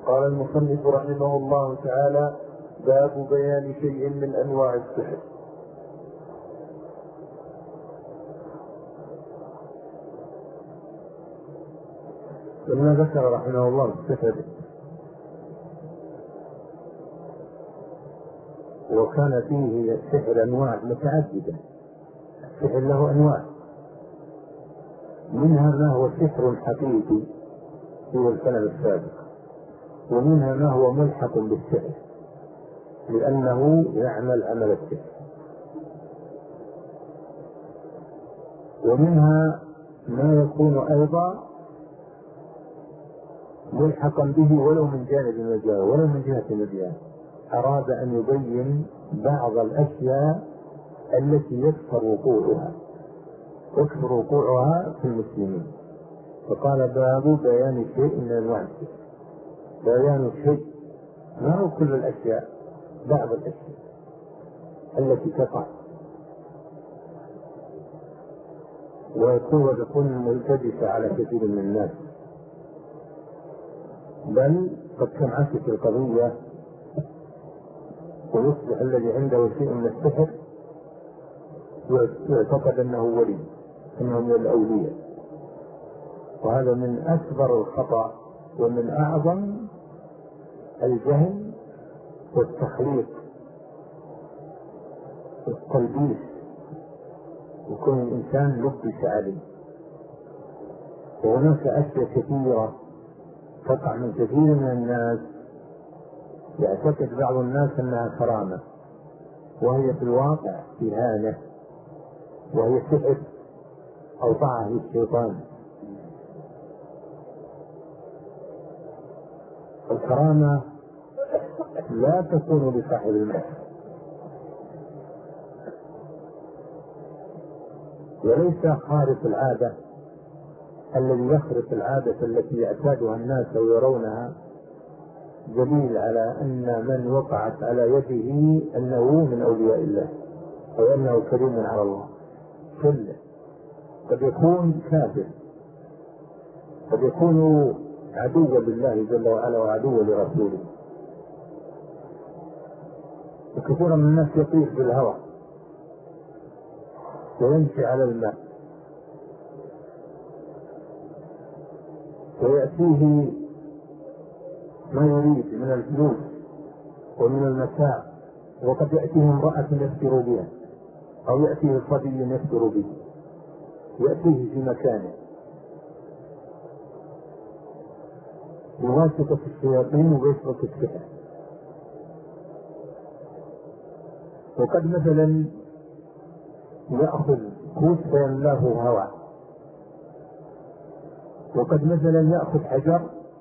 قال المصنف رحمه الله تعالى: باب بيان شيء من أنواع السحر. لما ذكر رحمه الله السحر وكان فيه السحر أنواع متعددة. السحر له أنواع، منها ما هو سحر حقيقي هو الكلام السابق، ومنها ما هو ملحق بالسحر لأنه يعمل عمل السحر، ومنها ما يكون أيضا ملحقا به ولو من جانب المجال ولو من جهة المجال. أراد أن يبين بعض الأشياء التي يكثر وقوعها في المسلمين، فقال: باب بيان شيء من أنواع السحر. بيان شيء ما هو كل الأشياء، بعض الأشياء التي تقع وتكون ملتبسة على كثير من الناس، بل قد تنعكس القضية ويصبح الذي عنده شيء من السحر يعتقد أنه ولي، أنه من الأولياء، وهذا من أكبر الخطأ ومن أعظم الجهل والتخليط والتلبيس، وكون الإنسان لبس عليه. وهناك أشياء كثيرة تقع من كثير من الناس، يعتقد بعض الناس أنها كرامة وهي في الواقع إهانة، وهي سحر أو طاعة للشيطان. الكرامة لا تكون لصاحب المال، وليس خارق العادة الذي يخرق العادة التي يعتادها الناس ويرونها دليل على أن من وقعت على يده أنه من أولياء الله أو أنه كريم على الله. كله قد يكون كافر، قد يكون عدوا لله جل وعلا وعدوا لرسوله. وكثيرا من الناس يطير بالهوى ويمشي على الماء ويأتيه ما يريد من الفلوس ومن المتاع، وقد يأتيه امرأة يفتر بها أو يأتيه صبي يفتر به، يأتيه في مكانه بواسطة الشياطين وبواسطة السحر. وقد مثلا يأخذ كوس فيملاه هواء، وقد مثلا يأخذ حجر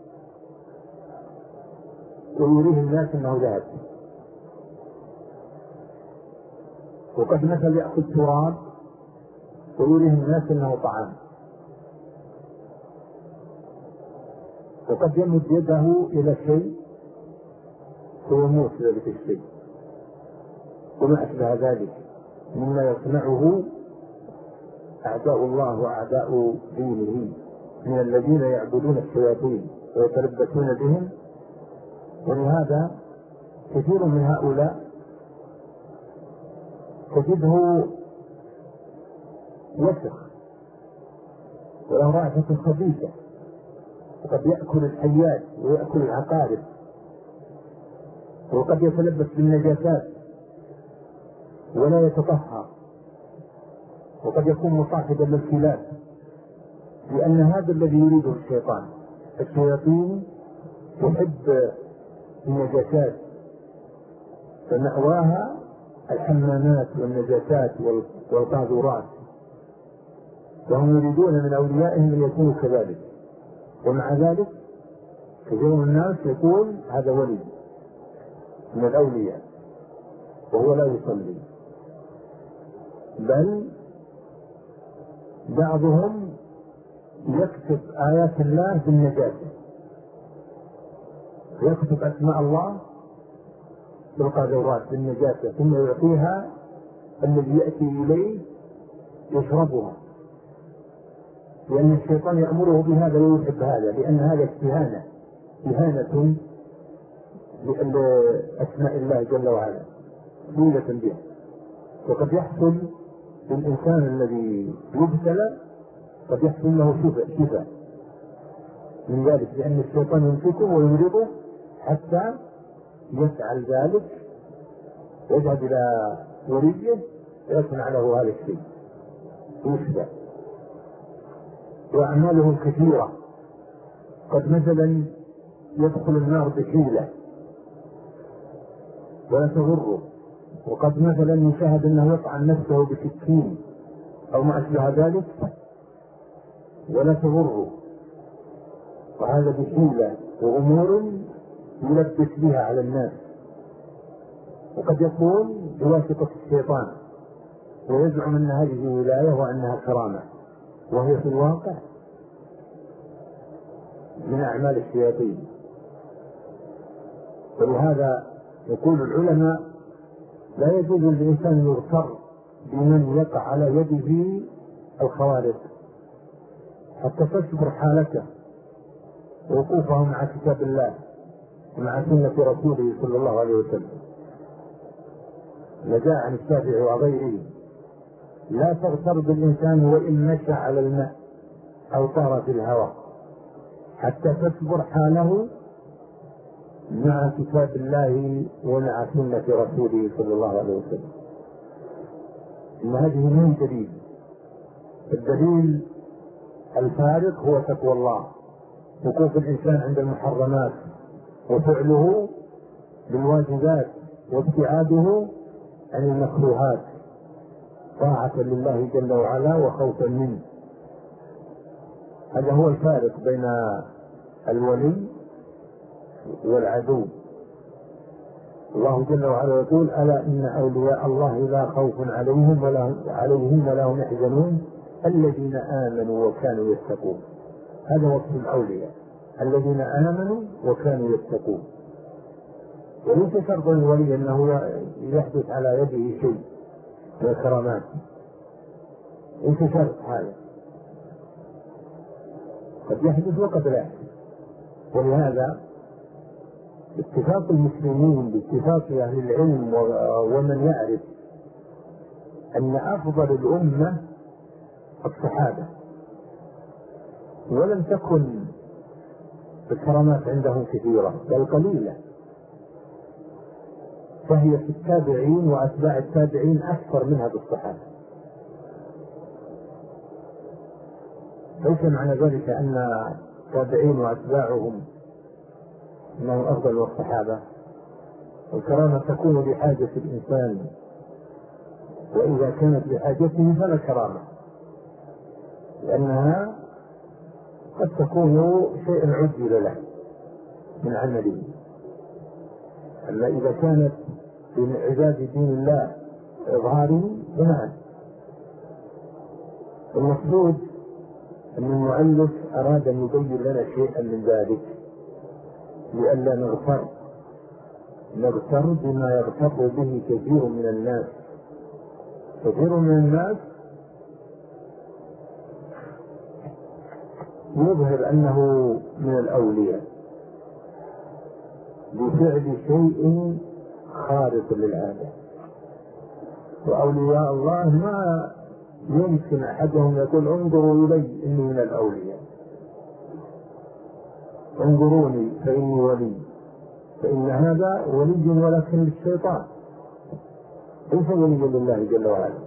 ويريه الناس أنه ذهب، وقد مثلا يأخذ تراب ويريه الناس أنه طعام، وقد يمد يده إلى شيء ويموت ذلك الشيء، وما أشبه ذلك مما يصنعه أعداء الله وأعداء دينه من الذين يعبدون الشياطين ويتلبسون بهم. ولهذا كثير من هؤلاء تجده وسخ وله رائحة خبيثة، وقد يأكل الحيات ويأكل العقارب، وقد يتلبس بالنجاسات ولا يتطهر، وقد يكون مصاحبا للكلاب، لأن هذا الذي يريده الشيطان. الشياطين تحب النجاسات، فمأواها الحمامات والنجاسات والقاذورات، وهم يريدون من أوليائهم أن يكونوا كذلك. ومع ذلك كثير من الناس يقول هذا ولي من الأولياء وهو لا يصلي، بل بعضهم يكتب آيات الله بالنجاسة، يكتب أسماء الله بالقاذورات بالنجاسة، ثم يعطيها الذي يأتي إليه يشربها، لأن الشيطان يأمره بهذا ويحب هذا، لأن هذا إهانة لأسماء الله جل وعلا حيلة بها. وقد يحصل للإنسان الذي يبتلى قد يحصل له شفاء من ذلك، لأن الشيطان يمسكه ويمرضه حتى يفعل ذلك، يذهب إلى وليه ويصنع له هذا الشيء يشفى. وأعماله كثيرة، قد مثلا يدخل النار بحيلة ولا تضره، وقد مثلا يشاهد أنه يطعن نفسه بسكين أو ما أشبه ذلك ولا تضره، وهذا بحيلة وأمور يلبس بها على الناس. وقد يكون بواسطة الشيطان ويزعم أن هذه ولاية وأنها كرامة، وهي في الواقع من أعمال الشياطين. ولهذا يقول العلماء لا يجوز للإنسان يغتر بمن يقع على يده الخوارق حتى تصبر حالته ووقوفه مع كتاب الله ومع سنة رسوله صلى الله عليه وسلم. لجاء عن الشافعي وغيره: لا تغتر بالإنسان وإن مشى على الماء أو طار في الهواء حتى تصبر حاله مع كتاب الله ومع سنة رسوله صلى الله عليه وسلم. إن هذه من دليل، الدليل الفارق هو تقوى الله، وقوف الإنسان عند المحرمات وفعله بالواجبات وابتعاده عن المكروهات طاعة لله جل وعلا وخوفا منه. هذا هو الفارق بين الولي والعدو. الله جل وعلا يقول: ألا إن أولياء الله لا خوف عليهم ولا هم يحزنون الذين آمنوا وكانوا يتقون. هذا وصف الأولياء، الذين آمنوا وكانوا يتقون. وليس شرط الولي أنه يحدث على يده شيء من الكرامات، ليس شرط هذا، قد يحدث وقد لا يحدث. ولهذا اتفاق المسلمين باتفاق أهل العلم ومن يعرف أن أفضل الأمة الصحابة، ولم تكن الكرامات عندهم كثيرة بل قليلة، فهي في التابعين وأتباع التابعين أكثر منها بالصحابة. ليس معنى ذلك أن التابعين وأتباعهم أنهم أفضل من الصحابة. الكرامة تكون لحاجة الإنسان، وإذا كانت لحاجته فلا كرامة، لأنها قد تكون شيء عجل له من عمله. أما إذا كانت من عباد دين الله إظهاره فنعم. المقصود أن المؤلف أراد أن يبين لنا شيئا من ذلك لئلا نغتر بما يغتر به كثير من الناس. كثير من الناس يظهر أنه من الأولياء بفعل شيء خارق للعادة، وأولياء الله ما يمكن أحدهم يقول: انظروا إلي إني من الأولياء، انظروني فإني ولي، فإن هذا ولي ولكن للشيطان، ليس ولي لله جل وعلا.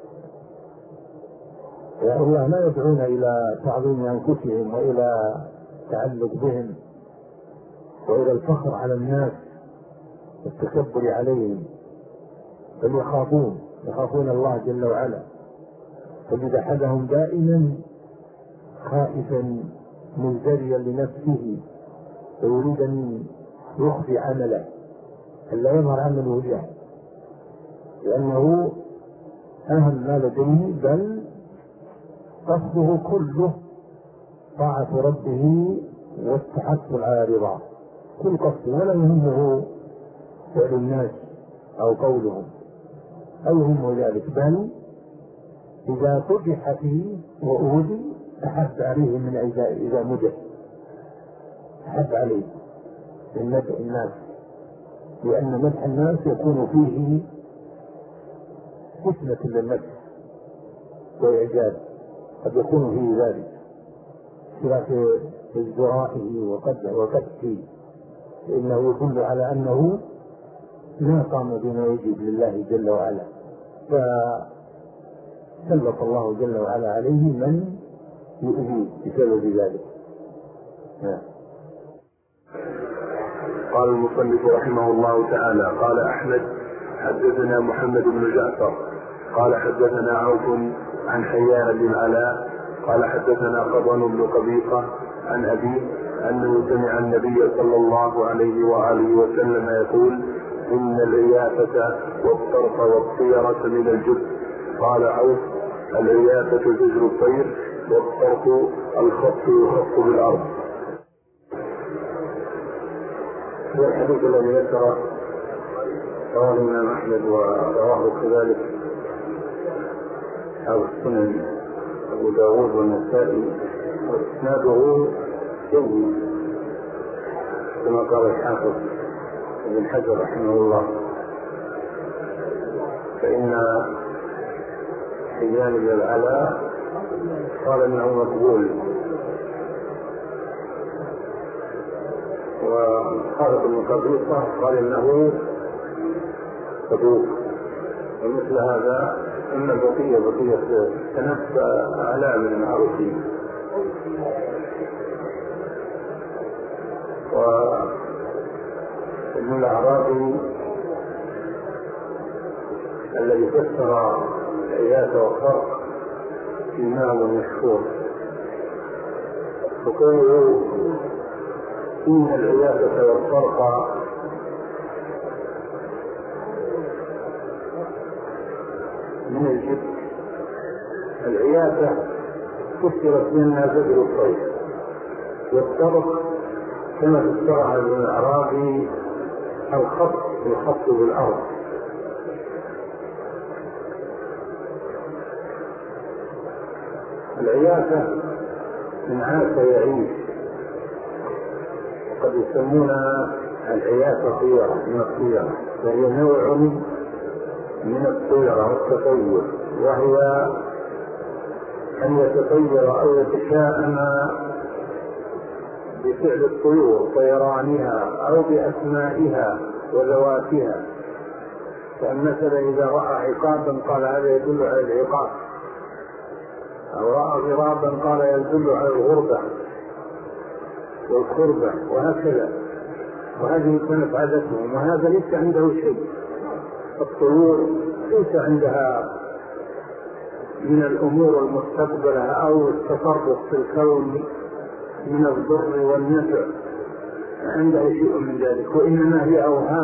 يا الله لا يدعون إلى تعظيم أنفسهم وإلى التعلق بهم وإلى الفخر على الناس والتكبر عليهم، بل يخافون الله جل وعلا. تجد أحدهم دائما خائفا مزدريا لنفسه ويريد أن يخفي عمله ألا يظهر عمله له، لأنه أهم ما لديه، بل قصده كله طاعة ربه والتحصل على رضاه، كل قصده، ولا يهمه فعل الناس أو قولهم أو يهمه ذلك، بل إذا فضح فيه وأوذي أحب عليه من إذا مدح، أحب عليه من مدح الناس لأن مدح الناس يكون فيه فتنة للنفس وإعجاب، قد يكون فيه ذلك في ازدرائه وقدحه، فإنه يدل على أنه ما قام بما يجب لله جل وعلا، فسلط الله جل وعلا عليه من يؤذيه بسبب ذلك. قال المصنف رحمه الله تعالى: قال أحمد: حدثنا محمد بن جعفر قال حدثنا عوف عن حيان بن علاء قال حدثنا قضن بن قبيصة عن أبيه أنه سمع النبي صلى الله عليه وآله وسلم يقول: إن العيافة والطرف والطيرة من الجبن. قال عوف: العيافة زجر الطير، والطرف الخط يخط بالأرض. والحديث الذي ذكر رواه الإمام أحمد ورواه كذلك أصحاب السنن أبو داود والنسائي، وإسناده جيد كما قال الحافظ ابن حجر رحمه الله، فإن حيان بن العلاء قال إنه مقبول، وخالد بن قبيصة قال إنه صدوق. ومثل هذا إن بقية تنفى أعلام المعروفين. وابن الأعرابي الذي فسر العياذ والخرق إمام مشهور، فقوله إن العياذ والخرق من الجبن. العياذ فسرت منها زجر الطير، والطرق كما فسرها ابن الأعرابي الخط بالأرض. العياذ من عاش يعيش، قد يسمونها العياذ طيرة من الطيرة، وهي نوع من الطيرة والتطير، وهي أن يتطير أو يتشاءم بفعل الطيور طيرانها أو بأسمائها وذواتها. فمثلا إذا رأى عقابا قال هذا يدل على العقاب، أو رأى غرابا قال يدل على الغربة والقربة، وهكذا. وهذه كانت عادتهم، وهذا ليس عنده شيء. الطيور ليس عندها من الأمور المستقبلة أو التصرف في الكون من الضر والنفع، عندها شيء من ذلك، وإنما هي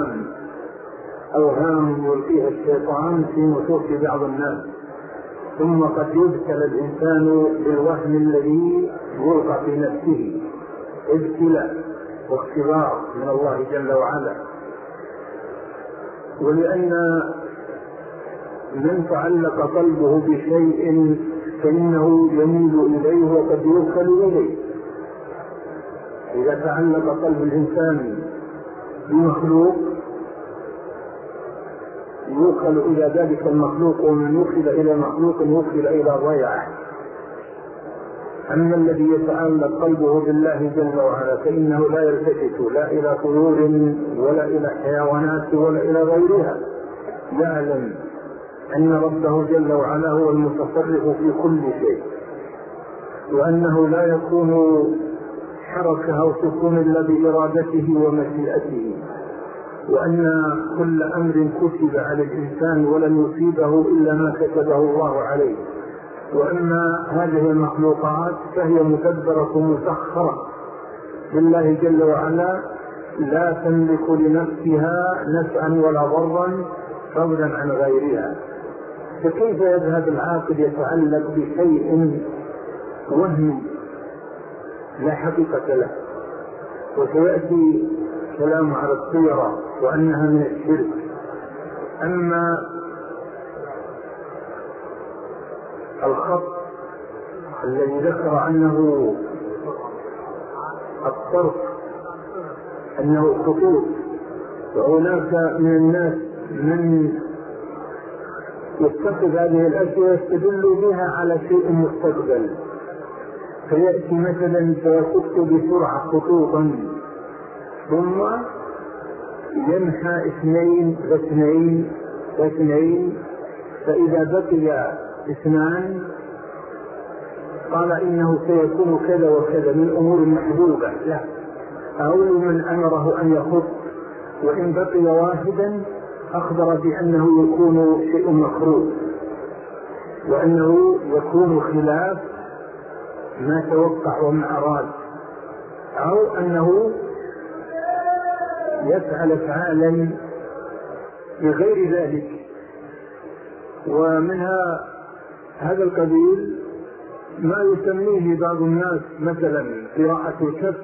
أوهام يلقيها الشيطان في نفوس بعض الناس، ثم قد يبتلى الإنسان بالوهم الذي يلقى في نفسه، ابتلاء واختبار من الله جل وعلا. ولأن من تعلق قلبه بشيء فإنه يميل إليه وقد يوكل إليه. إذا تعلق قلب الإنسان بمخلوق يوكل إلى ذلك المخلوق، ومن يوكل إلى مخلوق يوكل إلى ضيعه. أما الذي يتعلق قلبه بالله جل وعلا فإنه لا يلتفت لا إلى طيور ولا إلى حيوانات ولا إلى غيرها، يعلم أن ربه جل وعلا هو المتصرف في كل شيء، وأنه لا يكون حركة أو سكون إلا بإرادته ومشيئته، وأن كل أمر كتب على الإنسان ولن يصيبه إلا ما كتبه الله عليه. وأما هذه المخلوقات فهي مدبرة مسخرة لله جل وعلا، لا تملك لنفسها نفعا ولا ضرا فضلا عن غيرها. فكيف يذهب العاقل يتعلق بشيء وهمي لا حقيقة له؟ وسيأتي كلام على الطيرة وأنها من الشرك. أما الخط الذي ذكر عنه الطرف أنه خطوط وهناك من الناس من يتخذ هذه الأشياء يستدل بها على شيء مستقبل، فيأتي مثلا فيخط بسرعة خطوطا ثم يمحى اثنين واثنين، فإذا بقي اثنان قال إنه سيكون كذا وكذا من أمور محبوبة، لا، أو من أمره أن يخط، وإن بقي واحدا أخبر بأنه يكون شيء مكروه، وأنه يكون خلاف ما توقع وما أراد، أو أنه يفعل أفعالا بغير ذلك. ومنها هذا القبيل ما يسميه بعض الناس مثلا قراءة الكف،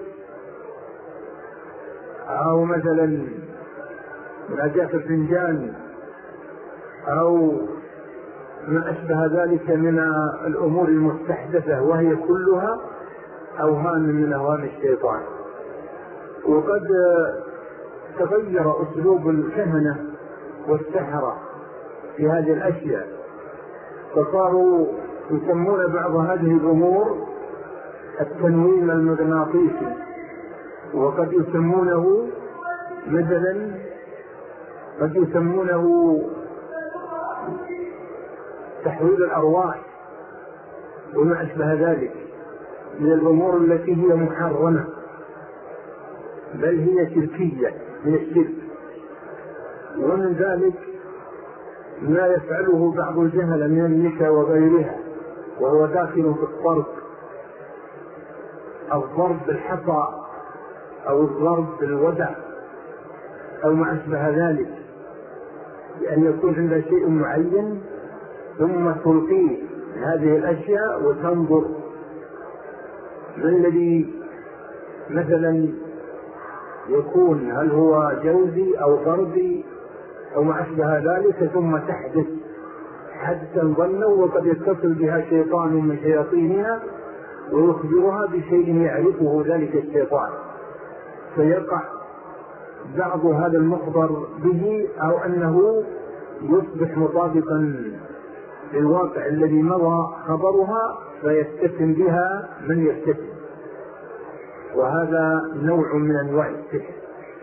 أو مثلا نجاة الفنجان، أو ما أشبه ذلك من الأمور المستحدثة، وهي كلها أوهام من أوهام الشيطان. وقد تغير أسلوب الكهنة والسحرة في هذه الأشياء، فصاروا يسمون بعض هذه الأمور التنويم المغناطيسي، وقد يسمونه مثلا تحويل الأرواح وما أشبه ذلك من الأمور التي هي محرمة، بل هي شركية من الشرك. ومن ذلك ما يفعله بعض الجهل من النكا وغيرها، وهو داخل في الضرب بالحصى أو الضرب بالودع أو ما أشبه ذلك، لأن يكون عند شيء معين ثم تلقيه هذه الأشياء وتنظر ما الذي مثلا يكون، هل هو جوزي أو ضربي أو ما أشبه ذلك، ثم تحدث حدثا ظنوا، وقد يتصل بها شيطان من شياطينها ويخبرها بشيء يعرفه ذلك الشيطان، فيقع بعض هذا المخبر به، أو أنه يصبح مطابقا للواقع الذي مضى خبرها فيستثن بها من يستثن، وهذا نوع من أنواع السحر.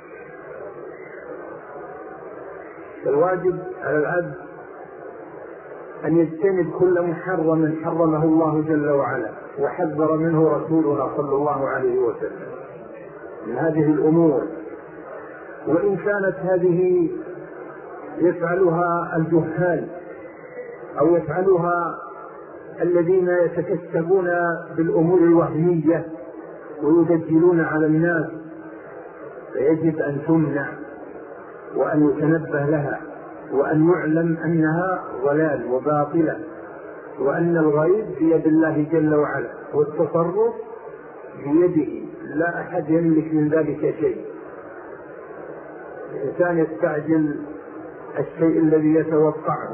الواجب على العبد أن يجتنب كل محرم حرمه الله جل وعلا وحذر منه رسولنا صلى الله عليه وسلم من هذه الأمور، وإن كانت هذه يفعلها الجهال أو يفعلها الذين يتكسبون بالأمور الوهمية ويدجلون على الناس، فيجب أن تمنع وأن يتنبه لها، وأن يعلم أنها ضلال وباطلة، وأن الغيب بيد الله جل وعلا، والتصرف بيده، لا أحد يملك من ذلك شيء. الإنسان يستعجل الشيء الذي يتوقعه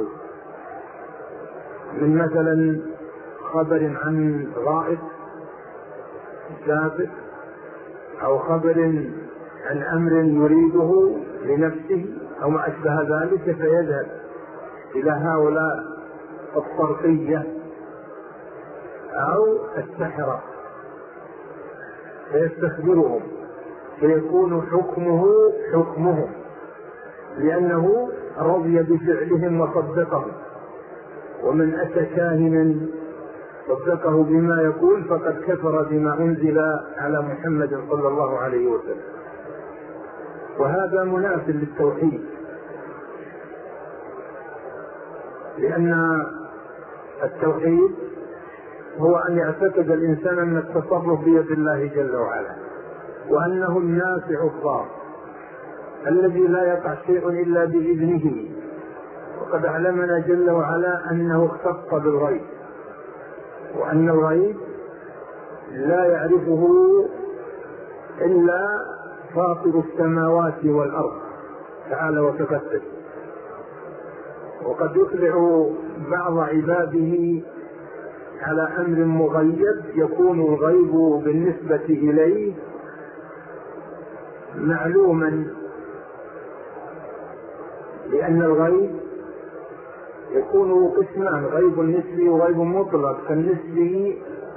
من مثلا خبر عن غائب سابق، أو خبر عن أمر يريده لنفسه أو ما أشبه ذلك، فيذهب إلى هؤلاء الصرفية أو السحرة فيستخبرهم، فيكون حكمهم لأنه رضي بفعلهم وصدقهم. ومن أتى كاهنا صدقه بما يقول فقد كفر بما أنزل على محمد صلى الله عليه وسلم، وهذا منافٍ للتوحيد، لأن التوحيد هو أن يعتقد الإنسان أن التصرف بيد الله جل وعلا، وأنه النافع الضار الذي لا يقع شيء إلا بإذنه. وقد علمنا جل وعلا أنه اختص بالغيب، وأن الغيب لا يعرفه إلا فاطر السماوات والأرض تعالى وتقدس. وقد يطلع بعض عباده على أمر مغيب يكون الغيب بالنسبة إليه معلوما لأن الغيب يكون قسمان: غيب نسبي وغيب مطلق. فالنسبي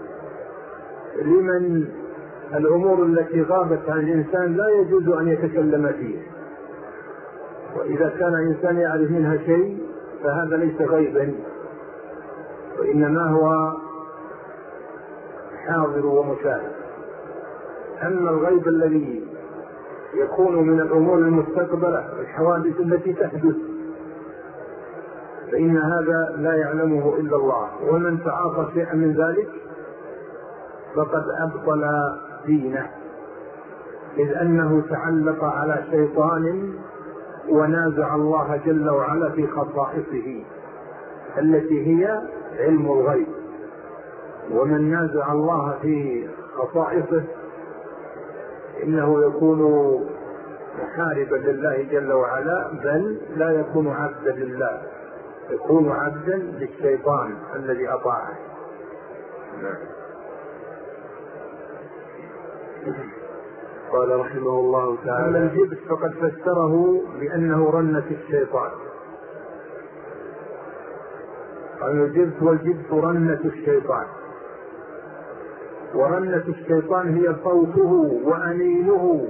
لمن الأمور التي غابت عن الإنسان لا يجوز أن يتكلم فيه، وإذا كان إنسان يعرف منها شيء فهذا ليس غيبا، وإنما هو حاضر ومشاهد. أما الغيب الذي يكون من الأمور المستقبلة الحوادث التي تحدث فإن هذا لا يعلمه إلا الله، ومن تعاطى شيئا من ذلك فقد أبطل دينه، إذ أنه تعلق على شيطان ونازع الله جل وعلا في خصائصه التي هي علم الغيب. ومن نازع الله في خصائصه إنه يكون محاربا لله جل وعلا، بل لا يكون عبدا لله، يكون عبدا للشيطان الذي أطاعه. قال رحمه الله تعالى: أما الجبت فقد فسره بأنه رنة الشيطان. قال الجبت والجبت رنة الشيطان، ورنة الشيطان هي صوته وأنينه،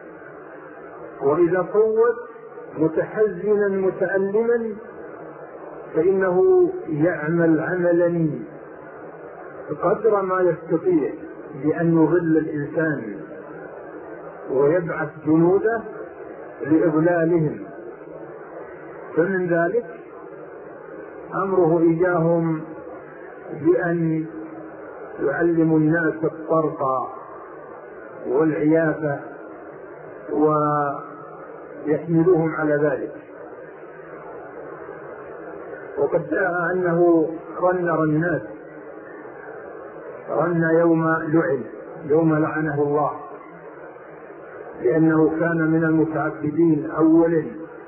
وإذا صوت متحزنا متألما فإنه يعمل عملا قدر ما يستطيع بأن يغل الإنسان ويبعث جنوده لإضلالهم. فمن ذلك أمره إياهم بأن يعلموا الناس الطرق والعيافة ويحملوهم على ذلك. وقد جاء أنه رنر الناس، رن يوم لعنه الله، لأنه كان من المتعبدين أولا،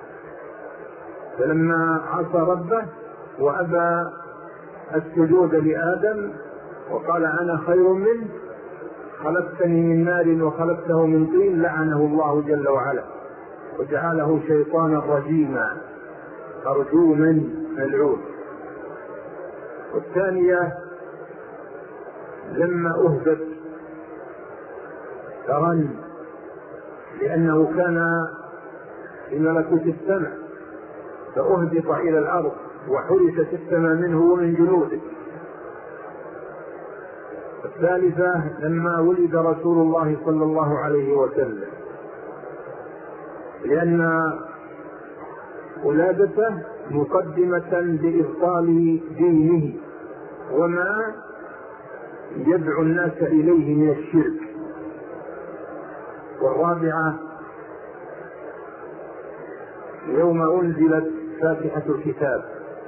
فلما عصى ربه وأبى السجود لآدم وقال أنا خير منه خلقتني من نار وخلقته من طين، لعنه الله جل وعلا وجعله شيطانا رجيما أرجوما ملعون. والثانية لما أهدت فرن، لأنه كان في ملكوت السماء فأهدط إلى الأرض وحرست السماء منه ومن جنوده. الثالثة لما ولد رسول الله صلى الله عليه وسلم، لأن ولادته مقدمة لإبطال دينه وما يدعو الناس إليه من الشرك. والرابعة يوم أنزلت فاتحة الكتاب،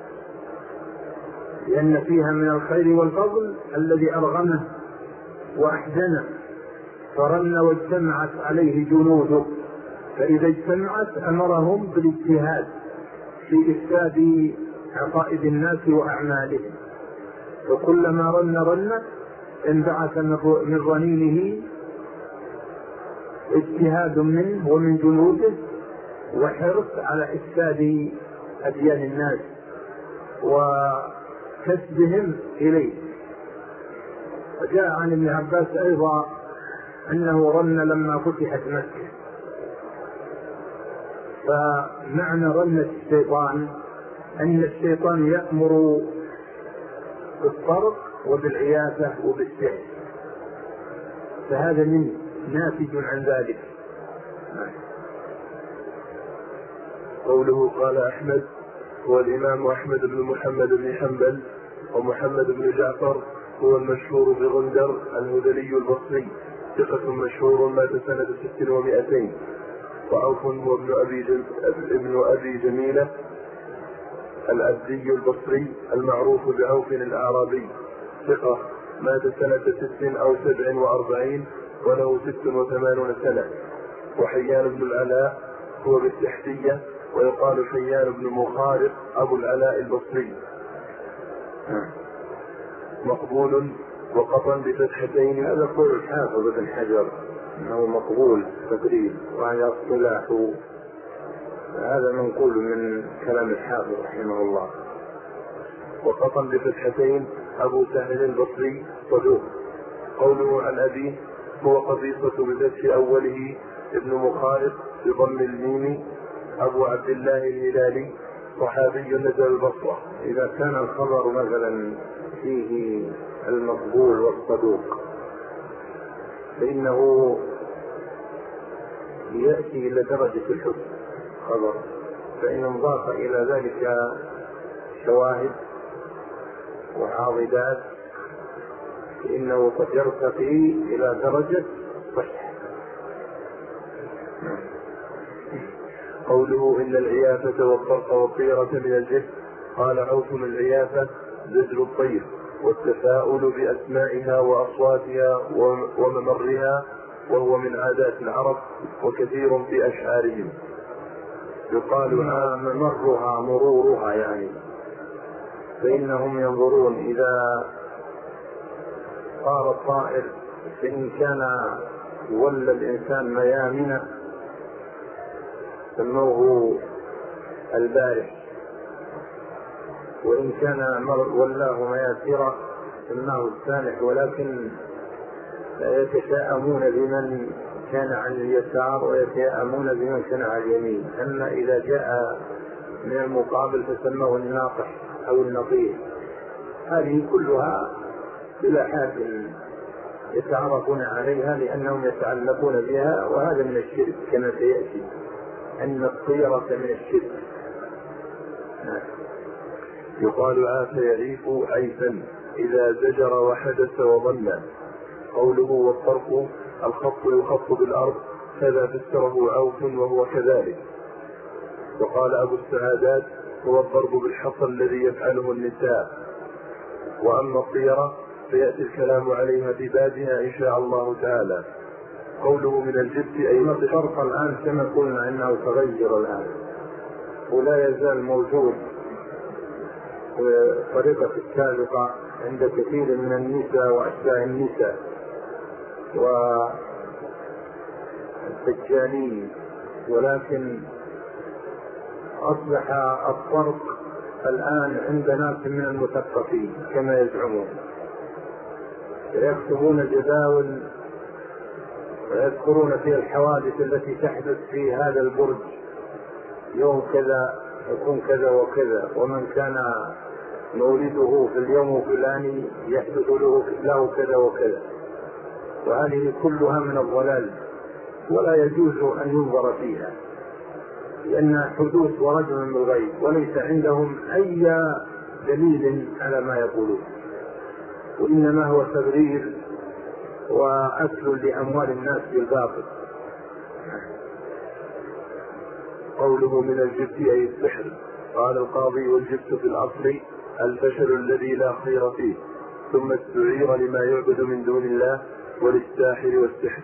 لأن فيها من الخير والفضل الذي أرغمه وأحزنه، فرن واجتمعت عليه جنوده، فإذا اجتمعت أمرهم بالاجتهاد في إفساد عقائد الناس وأعمالهم، وكلما رن انبعث من رنينه اجتهاد منه ومن جنوده وحرص على إفساد أديان الناس وكسبهم إليه. وجاء عن ابن عباس أيضا أنه رن لما فتحت مكة. فمعنى رنة الشيطان أن الشيطان يأمر بالطرق وبالعياذة وبالسحر، فهذا من ناتج عن ذلك. قوله قال أحمد هو الإمام أحمد بن محمد بن حنبل، ومحمد بن جعفر هو المشهور بغندر المدني البصري، ثقة مشهور مات سنة 600. وعوف هو ابن أبي جميلة الأبدي البصري المعروف بعوف الأعرابي، ثقة مات سنة 6 أو 47 وله 86 سنة. وحيان بن العلاء هو بالتحتية، ويقال حيان بن مخارق أبو العلاء البصري، مقبول وقطن بفتحتين. هذا قول الحافظ بن حجر أنه مقبول تقريب، وعلى اصطلاح هذا منقول من كلام الحافظ رحمه الله. وقطن بفتحتين أبو سهل البصري صدوق. قوله عن أبيه هو قبيصة بفتح أوله ابن مخالف بضم الميم أبو عبد الله الهلالي صحابي نزل البصرة. إذا كان الخبر مثلا فيه المقبول والصدوق فإنه يأتي إلى درجة الحسن خبر، فإن انضاف إلى ذلك شواهد وعاضدات فإنه قد يرتقي إلى درجة صحيح. قوله إن العيافة والطرق والطيرة من الجد. قال عوف العيافة زجر الطير والتفاؤل بأسمائها وأصواتها وممرها، وهو من عادات العرب وكثير في أشعارهم. يقال ممرها مرورها، يعني فإنهم ينظرون إذا طار الطائر فإن كان ولى الإنسان ميامنة سموه البارح، وإن كان ولاه مياسرة سماه السانح، ولكن يتشاءمون بمن كان عن اليسار ويتشاءمون بمن كان عن اليمين. أما إذا جاء من المقابل فسموه الناطح أو النطيح. هذه كلها بلا حاجة يتعرفون عليها لأنهم يتعلقون بها، وهذا من الشرك كما سيأتي أن الطيرة من الشرك. يقال عاف يعيف عيفا إذا زجر وحدث وظل. قوله والطرق الخط يخط بالأرض، كذا فسره عوف وهو كذلك. وقال أبو السعادات هو الضرب بالحصى الذي يفعله النساء. وأما الطيرة فيأتي الكلام عليها في بابها إن شاء الله تعالى. قوله من الجبت أي الشرط الآن كما قلنا أنه تغير الآن ولا يزال موجود في الطريقة السابقة عند كثير من النساء وأشباه النساء والدجالين، ولكن أصبح الطرق الآن عند ناس من المثقفين كما يزعمون، يكتبون جداول ويذكرون فيها الحوادث التي تحدث في هذا البرج، يوم كذا يكون كذا وكذا، ومن كان مولده في اليوم الفلاني يحدث له كذا وكذا. وهذه كلها من الضلال ولا يجوز أن ينظر فيها، لأن حدوث ورجل بالغيب وليس عندهم أي دليل على ما يقولون، وإنما هو تبرير وأكل لأموال الناس بالباطل. قوله من الجبت أي السحر. قال القاضي والجبت في الأصل الفشل الذي لا خير فيه، ثم استعير لما يعبد من دون الله وللساحر والسحر.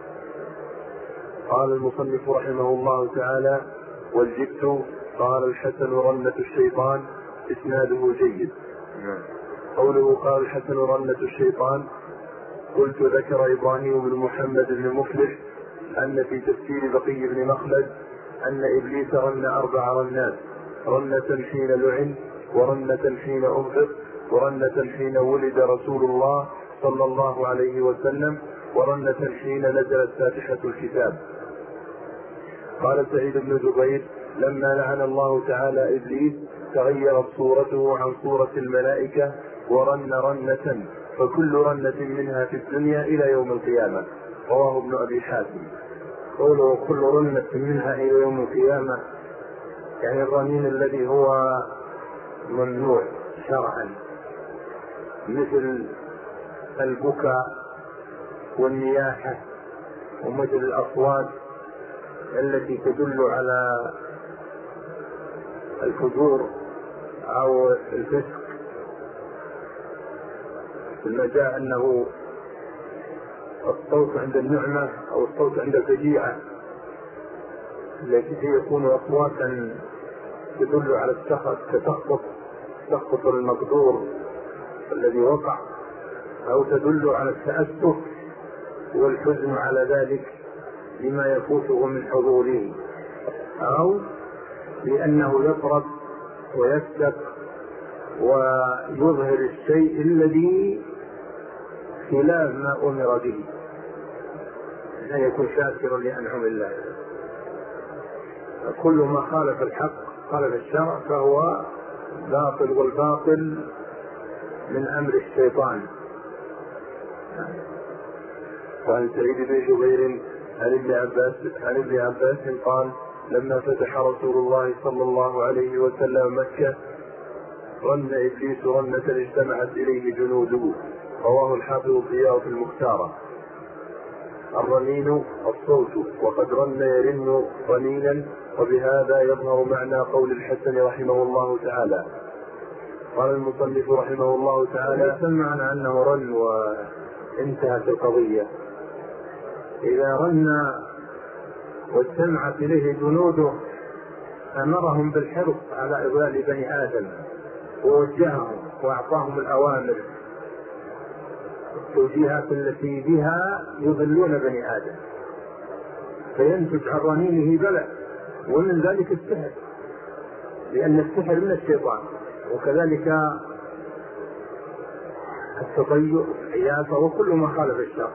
قال المصنف رحمه الله تعالى والجبت. قال الحسن رنة الشيطان إسناده جيد. قوله قال الحسن رنة الشيطان. قلت ذكر إبراهيم بن محمد بن مفلح أن في تفسير بقي بن مخلد أن إبليس رن 4 رنات، رنة حين لعن، ورنة حين أنفق، ورنة حين ولد رسول الله صلى الله عليه وسلم، ورنة حين نزلت فاتحة الكتاب. قال سعيد بن جبير لما لعن الله تعالى إبليس تغيرت صورته عن صورة الملائكة ورن رنة، فكل رنة منها في الدنيا إلى يوم القيامة. رواه ابن أبي حاتم. قوله كل رنة منها إلى يوم القيامة يعني الرنين الذي هو ممنوع شرعا، مثل البكاء والنياحة ومثل الأصوات التي تدل على الفجور أو الفسق، ثم جاء أنه الصوت عند النعمة أو الصوت عند الفجيعة التي يكون أصواتا تدل على السخط كتسخط المقدور الذي وقع، أو تدل على التأسف والحزن على ذلك لما يفوته من حضوره، أو لأنه يطرب ويفتق ويظهر الشيء الذي خلاف ما أمر به، أن يكون شاكرا لأنعم الله. كل ما خالف الحق خالف الشرع فهو باطل، والباطل من أمر الشيطان. وعن سعيد بن جبير عن ابن عباس قال: لما فتح رسول الله صلى الله عليه وسلم مكة رن إبليس رنة اجتمعت إليه جنوده. رواه الحافظ ضياء في المختارة. الرنين الصوت، وقد رن يرن رنينا، وبهذا يظهر معنى قول الحسن رحمه الله تعالى. قال المصنف رحمه الله تعالى: سمعنا أنه رن وانتهت القضية. إذا رن واجتمعت إليه جنوده أمرهم بالحرص على إضلال بني آدم، ووجههم وأعطاهم الأوامر التوجيهات التي بها يضلون بني آدم، فينتج عن رنينه بلاء، ومن ذلك السحر، لأن السحر من الشيطان، وكذلك التطير والعيافة وكل ما خالف الشرع،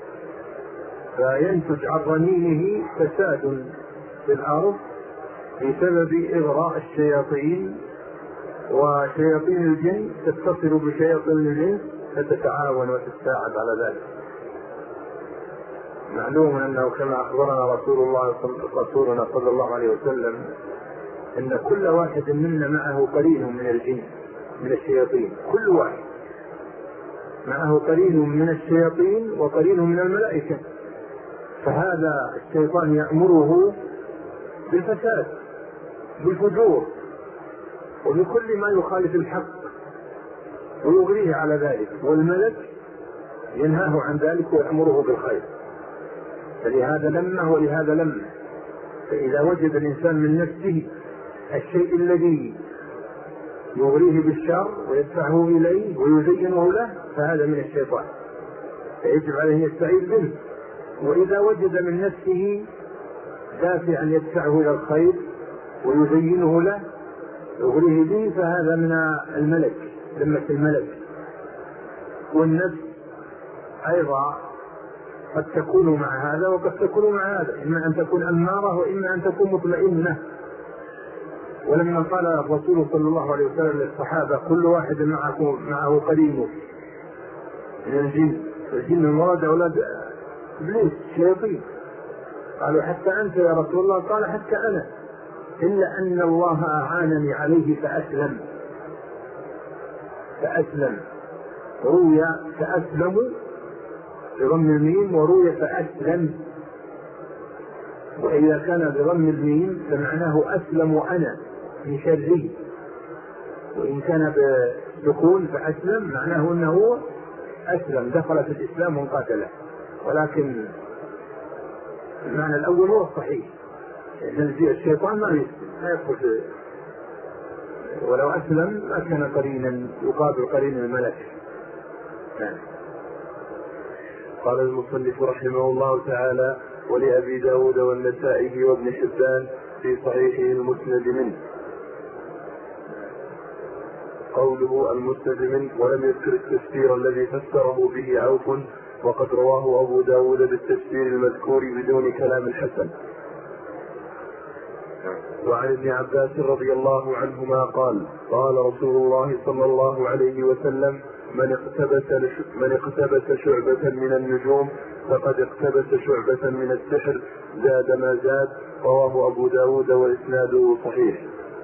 فينتج عن رنينه فساد في الأرض بسبب إغراء الشياطين، وشياطين الجن تتصل بشياطين الجن فتتعاون وتتساعد على ذلك. معلوم أنه كما أخبرنا رسولنا صلى الله عليه وسلم أن كل واحد منا معه قرين من الجن من الشياطين، كل واحد معه قرين من الشياطين وقرين من الملائكة، فهذا الشيطان يأمره بالفساد بالفجور وبكل ما يخالف الحق ويغريه على ذلك، والملك ينهاه عن ذلك ويأمره بالخير. فلهذا لمه ولهذا لمه. فإذا وجد الإنسان من نفسه الشيء الذي يغريه بالشر ويدفعه إليه ويزينه له فهذا من الشيطان، فيجب عليه يستعيذ منه. وإذا وجد من نفسه دافعا يدفعه إلى الخير ويزينه له يغريه به فهذا من الملك، لمة الملك. والنفس أيضا قد تكون مع هذا وقد تكون مع هذا، إما أن تكون أمارة وإما أن تكون مطمئنة. ولما قال الرسول صلى الله عليه وسلم للصحابة: كل واحد معه قرينه من الجن، والجن المراد أولاد إبليس الشياطين، قالوا: حتى أنت يا رسول الله؟ قال: حتى أنا، إلا أن الله أعانني عليه فأسلم. روي فأسلم بضم الميم، وروي فأسلم. وإذا كان بضم الميم فمعناه أسلم أنا من شره، وإن كان بسكون فأسلم معناه أنه أسلم دخل في الإسلام وانقتله. ولكن المعنى الأول هو الصحيح، لأن الشيطان ما يدخل، ولو أسلم ما كان قرينا يقابل قرين الملك. قال المصنف رحمه الله تعالى: ولأبي داود والنسائي وابن حبان في صحيحه المسند منه. قوله المسند منه ولم يذكر التفسير الذي فسره به عوف، وقد رواه أبو داود بالتفسير المذكور بدون كلام الحسن. وعن ابن عباس رضي الله عنهما قال: قال رسول الله صلى الله عليه وسلم: من اقتبس شعبة من النجوم فقد اقتبس شعبة من السحر، زاد ما زاد. رواه أبو داود وإسناده صحيح.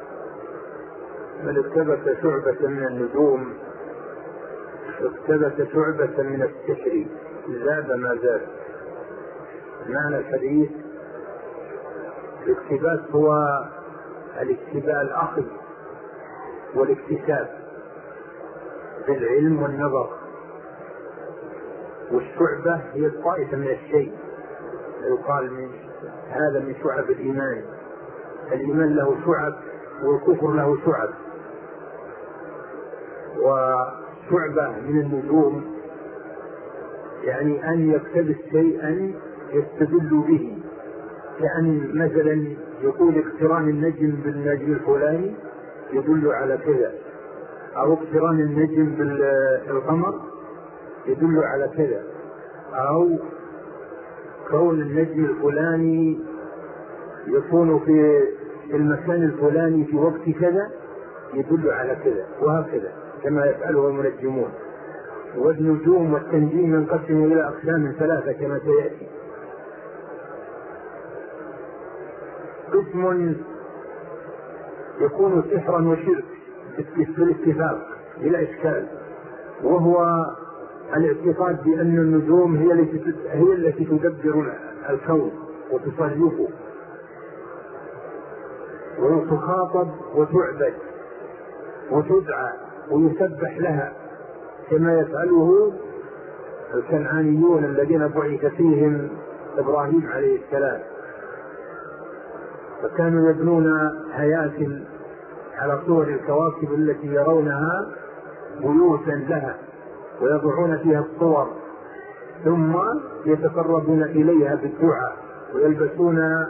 من اقتبس شعبة من النجوم اقتبس شعبة من السحر، زاد ما زاد. معنى الحديث: الاقتباس هو الأخذ والاكتساب بالعلم والنظر، والشعبة هي الطائفة من الشيء. يقال من هذا من شعب الإيمان. الإيمان له شعب والكفر له شعب. وشعبة من النجوم يعني أن يقتبس شيئا يستدل به، كأن مثلا يقول اقتران النجم بالنجم الفلاني يدل على كذا، أو اقتران النجم بالقمر يدل على كذا، أو كون النجم الفلاني يكون في المكان الفلاني في وقت كذا يدل على كذا، وهكذا كما يفعله المنجمون. والنجوم والتنجيم ينقسم إلى أقسام ثلاثة كما سيأتي. قسم يكون سحرا وشرك في الاتفاق بلا إشكال، وهو الاعتقاد بأن النجوم هي التي تدبر الكون وتصرفه، وتخاطب وتعبد وتدعى ويسبح لها كما يفعله الكنعانيون الذين بعث فيهم إبراهيم عليه السلام، فكانوا يبنون هياكل على صور الكواكب التي يرونها بيوتا لها ويضعون فيها الصور، ثم يتقربون إليها بالدعاء ويلبسون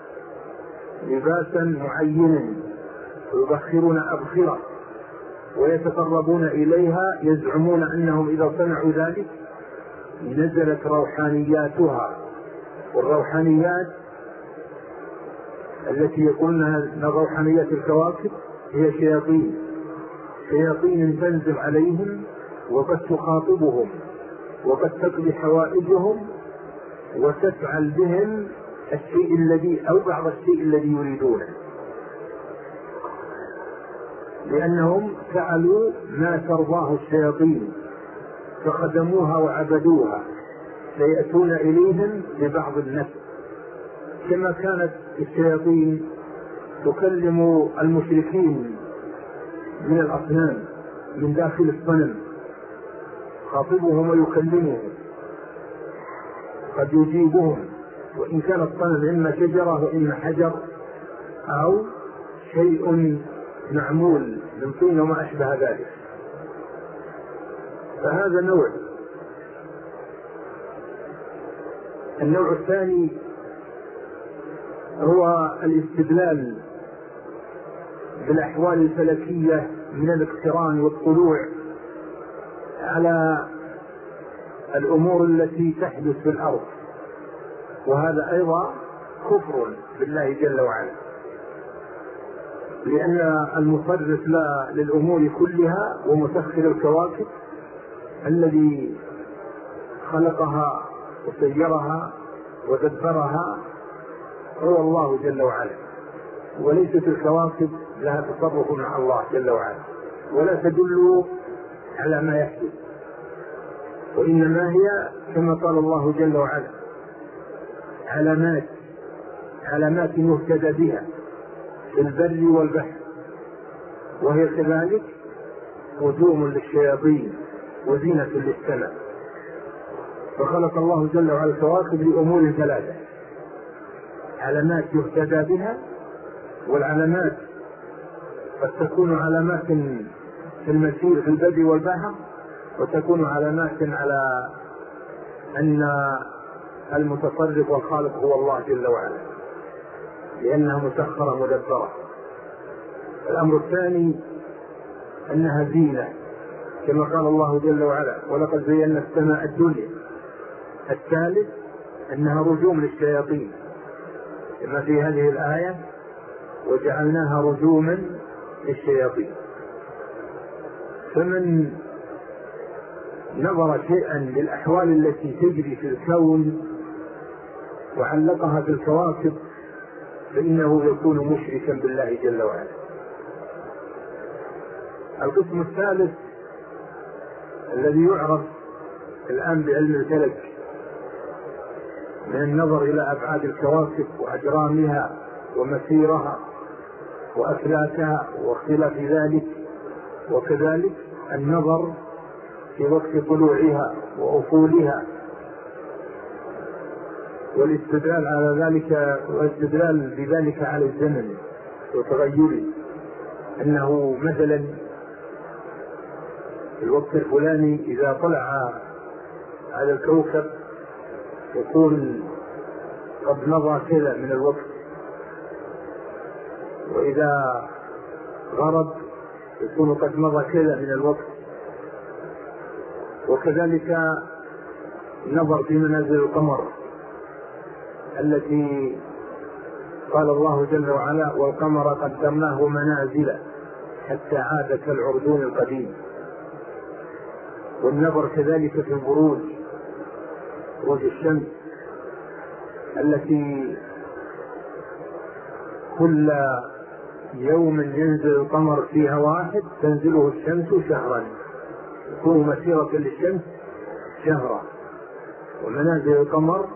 لباسا معينا ويبخرون أبخرة ويتقربون إليها، يزعمون أنهم إذا صنعوا ذلك نزلت روحانياتها. والروحانيات التي يقولونها من روحانيات الكواكب هي شياطين تنزل عليهم وقد تخاطبهم وقد تقضي حوائجهم وتفعل بهم الشيء الذي أو بعض الشيء الذي يريدونه، لأنهم فعلوا ما ترضاه الشياطين فخدموها وعبدوها، فيأتون إليهم ببعض النفس، كما كانت الشياطين تكلم المشركين من الأصنام من داخل الصنم، خاطبهم ويكلمهم، قد يجيبهم وإن كان الصنم إما شجرة وإما حجر أو شيء معمول من طين وما أشبه ذلك. فهذا نوع. النوع الثاني هو الاستدلال بالأحوال الفلكية من الاقتران والطلوع على الأمور التي تحدث في الأرض، وهذا أيضا كفر بالله جل وعلا، لأن المصرف للأمور كلها ومسخر الكواكب الذي خلقها وسيرها ودبرها هو الله جل وعلا، وليست الكواكب لها تصرف مع الله جل وعلا ولا تدل على ما يحدث، وإنما هي كما قال الله جل وعلا علامات مهتدى بها في البر والبحر، وهي كذلك هجوم للشياطين وزينة للسماء. فخلق الله جل وعلا الكواكب لأمور ثلاثة: علامات يهتدى بها، والعلامات قد تكون علامات في المسير في البر والبحر، وتكون علامات على أن المتصرف والخالق هو الله جل وعلا لأنها مسخرة مدبرة. الأمر الثاني أنها زينة كما قال الله جل وعلا: ولقد زينا السماء الدنيا. الثالث أنها رجوم للشياطين كما في هذه الآية: وجعلناها رجوما للشياطين. فمن نظر شيئا للأحوال التي تجري في الكون وعلقها بالكواكب فإنه يكون مشركا بالله جل وعلا. القسم الثالث الذي يعرف الآن بعلم الفلك من النظر إلى أبعاد الكواكب وأجرامها ومسيرها وأفلاكها واختلاف ذلك، وكذلك النظر في وقت طلوعها وأفولها والاستدلال على ذلك، والاستدلال بذلك على الزمن وتغيره، أنه مثلا في الوقت الفلاني إذا طلع على الكوكب يكون قد مضى كذا من الوقت، وإذا غرب يكون قد مضى كذا من الوقت. وكذلك نظر في منازل القمر التي قال الله جل وعلا: والقمر قدرناه منازل حتى عاد كالعرجون القديم. والنظر كذلك في البروج، بروج الشمس التي كل يوم ينزل القمر فيها واحد تنزله الشمس شهرا، يكون مسيرة للشمس شهرا. ومنازل القمر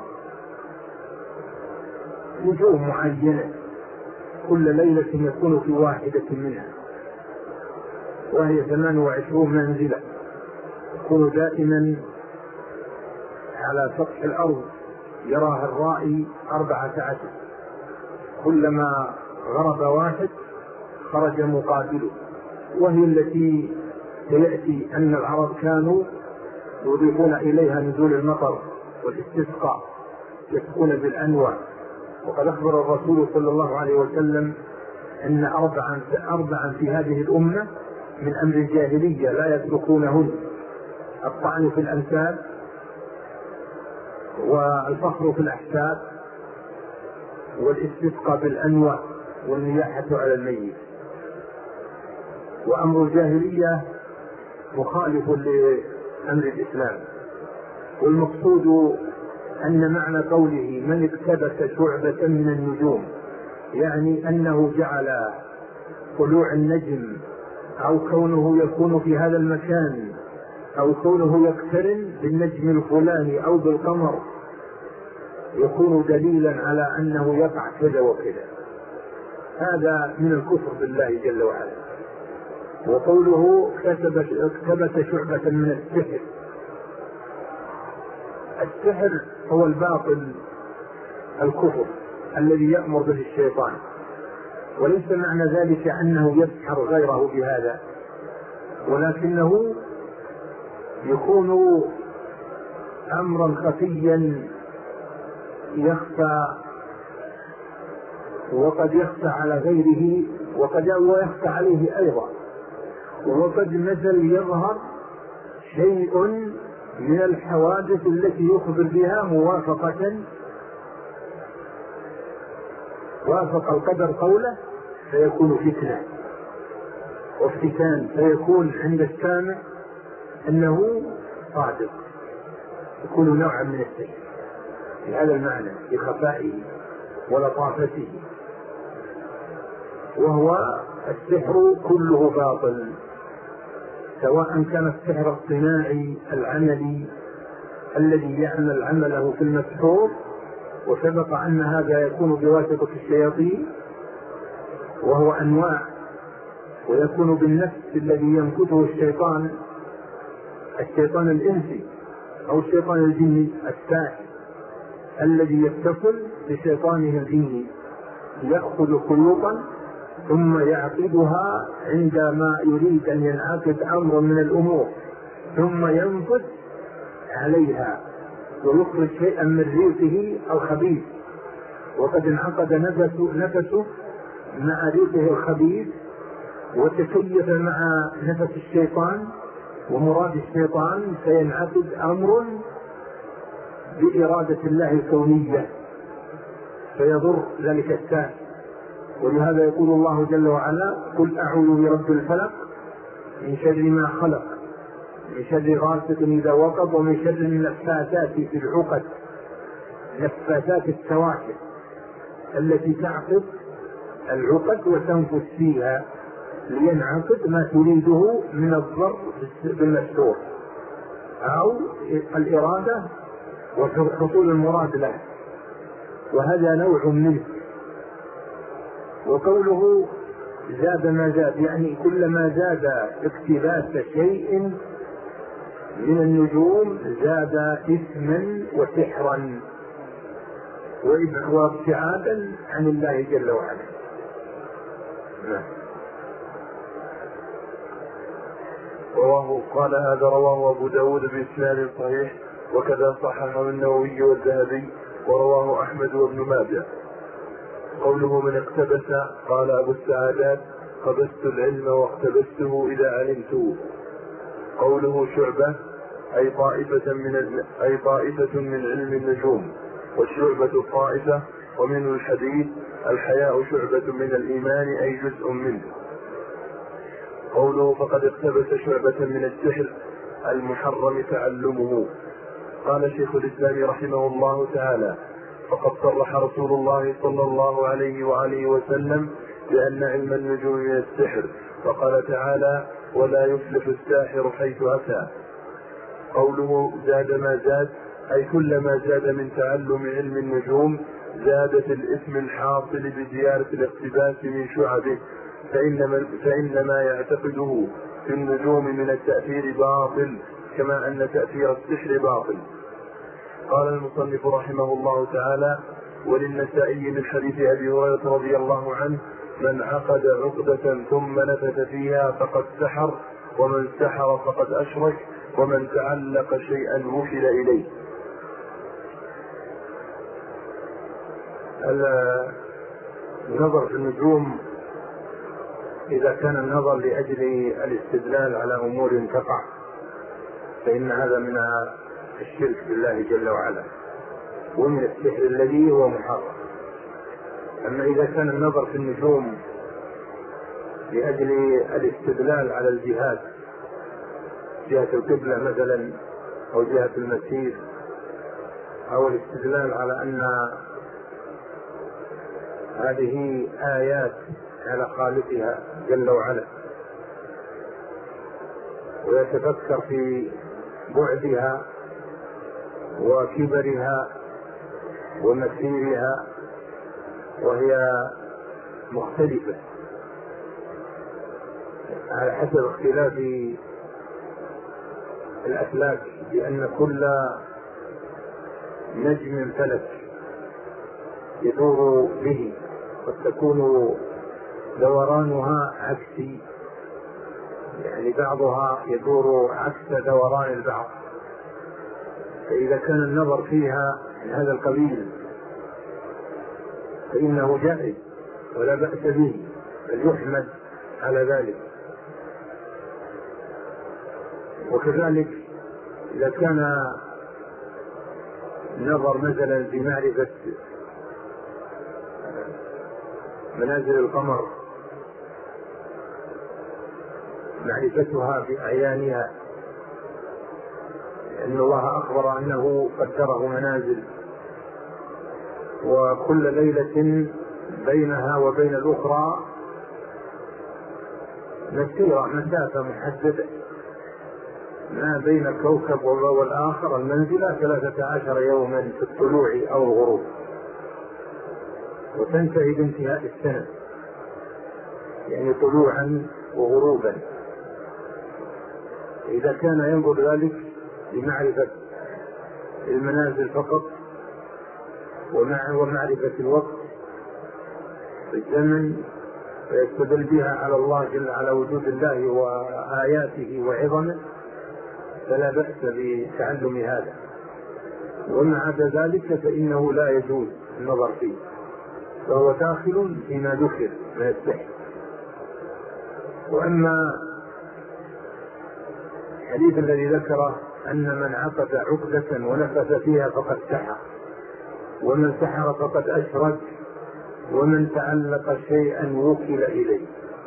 نجوم معينة كل ليلة يكون في واحدة منها، وهي 28 منزلة، يكون دائما على سطح الأرض يراها الرائي 14. كلما غرب واحد خرج مقابله، وهي التي سيأتي أن العرب كانوا يضيفون إليها نزول المطر والاستسقاء، يسقون بالأنواع. وقد أخبر الرسول صلى الله عليه وسلم أن أربعا في هذه الأمة من أمر الجاهلية لا يتركونهن: الطعن في الأنساب، والفخر في الأحساب، والاستسقاء بالأنواع، والنياحة على الميت. وأمر الجاهلية مخالف لأمر الإسلام. والمقصود أن معنى قوله: من اقتبس شعبة من النجوم، يعني أنه جعل طلوع النجم أو كونه يكون في هذا المكان أو كونه يقترن بالنجم الفلاني أو بالقمر يكون دليلا على أنه يقع كذا وكذا. هذا من الكفر بالله جل وعلا. وقوله اقتبس شعبة من السحر، السحر هو الباطل الكفر الذي يأمر به الشيطان، وليس معنى ذلك أنه يسحر غيره بهذا، ولكنه يكون أمرا خفيا يخفى، وقد يخفى على غيره، وقد يخفى عليه أيضا، وقد مثل يظهر شيء من الحوادث التي يخبر بها موافقة، وافق القدر قوله فيكون فتنة وافتتان، فيكون عند السامع أنه صادق، يكون نوعا من السحر بهذا المعنى بخفائه ولطافته. وهو السحر كله باطل، سواء كان السحر الصناعي العملي الذي يعمل عمله في المسحور، وسبق أن هذا يكون بواسطة الشياطين وهو أنواع، ويكون بالنفس الذي ينكته الشيطان الإنسي أو الشيطان الجني الساحر الذي يتصل بشيطانه الجني، يأخذ خيوطا ثم يعقدها عندما يريد أن ينعقد أمر من الأمور، ثم ينفذ عليها ويخرج شيئا من ريقه الخبيث، وقد انعقد نفسه مع ريقه الخبيث وتكيف مع نفس الشيطان ومراد الشيطان، فينعقد أمر بإرادة الله الكونية فيضر ذلك الساحر. ولهذا يقول الله جل وعلا: قل أعوذ برب الفلق من شر ما خلق، من شر غاسق إذا وقب، ومن شر النفاثات في العقد، نفاثات السواكب التي تعقد العقد وتنفث فيها لينعقد ما تريده من الضر بالمستور أو الإرادة وحصول المراد له، وهذا نوع منه. وقوله زاد ما زاد، يعني كلما زاد اقتباس شيء من النجوم زاد إثما وسحرا وابتعادا عن الله جل وعلا. قال هذا رواه أبو داود بإسناد صحيح، وكذا صححه النووي والذهبي، ورواه أحمد وابن ماجه. قوله من اقتبس، قال أبو السعادات: قبست العلم واقتبسته إذا علمته. قوله شعبة أي طائفة من علم النجوم، والشعبة الطائفة. ومنه الحديث: الحياء شعبة من الإيمان أي جزء منه. قوله فقد اقتبس شعبة من السحر المحرم تعلمه. قال شيخ الإسلام رحمه الله تعالى: فقد صرح رسول الله صلى الله عليه وآله وسلم بأن علم النجوم من السحر، فقال تعالى: ولا يفلح الساحر حيث أتى. قوله زاد ما زاد أي كلما زاد من تعلم علم النجوم زاد في الإثم الحاصل بزيادة الاقتباس من شعبه، فإن ما يعتقده في النجوم من التأثير باطل، كما أن تأثير السحر باطل. قال المصنف رحمه الله تعالى: وللنسائي من حديث أبي هريرة رضي الله عنه: من عقد عقدة ثم نفث فيها فقد سحر، ومن سحر فقد أشرك، ومن تعلق شيئا وكل إليه. النظر في النجوم إذا كان النظر لأجل الاستدلال على أمور تقع فإن هذا من الشرك بالله جل وعلا، ومن السحر الذي هو محرم. أما إذا كان النظر في النجوم لأجل الاستدلال على الجهات، جهة القبلة مثلا أو جهة المسير، أو الاستدلال على أن هذه آيات على خالقها جل وعلا، ويتفكر في بعدها وكبرها ومسيرها وهي مختلفة على حسب اختلاف الأفلاك، لأن كل نجم فلك يدور به، قد تكون دورانها عكسي، يعني بعضها يدور عكس دوران البعض. فإذا كان النظر فيها من هذا القبيل فإنه جائز ولا بأس به، بل يحمد على ذلك. وكذلك إذا كان النظر مثلا بمعرفة منازل القمر، معرفتها بأعيانها، لأن الله أخبر أنه قدره منازل، وكل ليلة بينها وبين الأخرى مسافة محددة، ما بين الكوكب والآخر المنزلة 13 يوما في الطلوع أو الغروب، وتنتهي بانتهاء السنة، يعني طلوعا وغروبا. إذا كان ينظر ذلك لمعرفة المنازل فقط ومعرفة الوقت في الزمن، ويستدل بها على الله جل على وجود الله وآياته وعظمه، فلا بأس بتعلم هذا. وما عدا ذلك فإنه لا يجوز النظر فيه، فهو داخل فيما ذكر من السحر. وأما الحديث الذي ذكره أن من عقد عقدة ونفث فيها فقد سحر، ومن سحر فقد أشرك، ومن تعلق شيئا وكل إليه،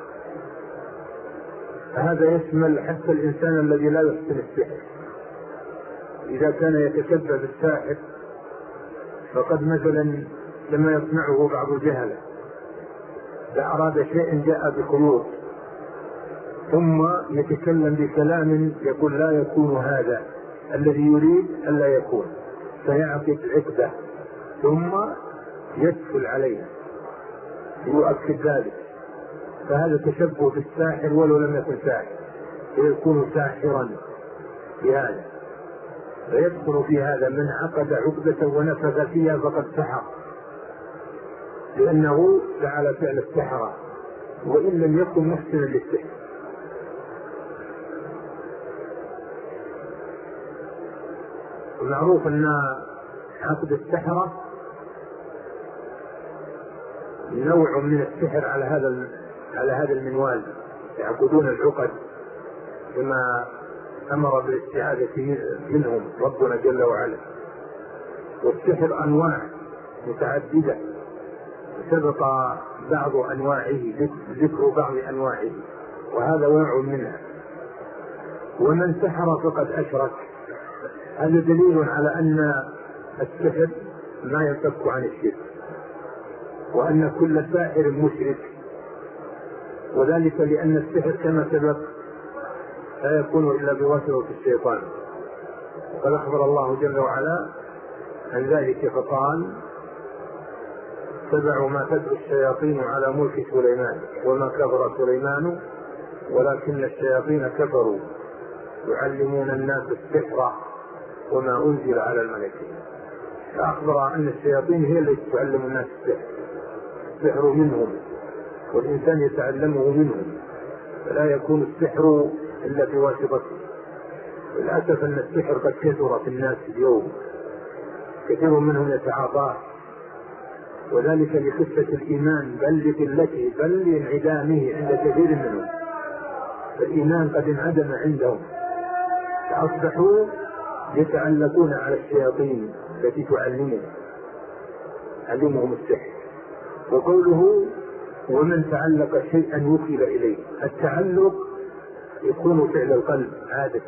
فهذا يشمل حتى الإنسان الذي لا يحسن السحر. إذا كان يتشبه بالساحر فقد مثلا لما يصنعه بعض الجهلة، إذا أراد شيء جاء بخيوط ثم يتكلم بكلام يقول لا يكون هذا الذي يريد ألا يكون، فيعقد عقدة ثم يدخل عليها يؤكد ذلك، فهذا تشبه بالساحر ولو لم يكن ساحر، فيكون ساحرا بهذا، فيدخل في هذا من عقد عقدة ونفذ فيها فقد سحر، لأنه فعل فعل السحرة وإن لم يكن محسنا للسحر. المعروف أن عقد السحرة نوع من السحر على هذا المنوال، يعقدون العقد كما أمر بالاستعاذة منهم ربنا جل وعلا. والسحر أنواع متعددة، سبق بعض أنواعه، ذكر بعض أنواعه، وهذا نوع منها. ومن سحر فقد أشرك، هذا دليل على أن السحر ما ينفك عن الشرك، وأن كل ساحر مشرك، وذلك لأن السحر كما سبق لا يكون إلا بواسطة الشيطان. وقد أخبر الله جل وعلا عن ذلك فقال: اتبعوا ما تتلو الشياطين على ملك سليمان وما كفر سليمان ولكن الشياطين كفروا يعلمون الناس السحر وما أنزل على الملكين. فأخبر أن الشياطين هي التي تعلم الناس السحر منهم، والإنسان يتعلمه منهم، فلا يكون السحر إلا بواسطته. للأسف أن السحر قد كثر في الناس اليوم، كثير منهم يتعاطاه، وذلك لخفة الإيمان بل لقلته بل لانعدامه عند كثير منهم. فالإيمان قد انعدم عندهم، فأصبحوا يتعلقون على الشياطين التي تعلمهم السحر. وقوله: ومن تعلق شيئا وكل إليه، التعلق يكون فعل القلب عادة،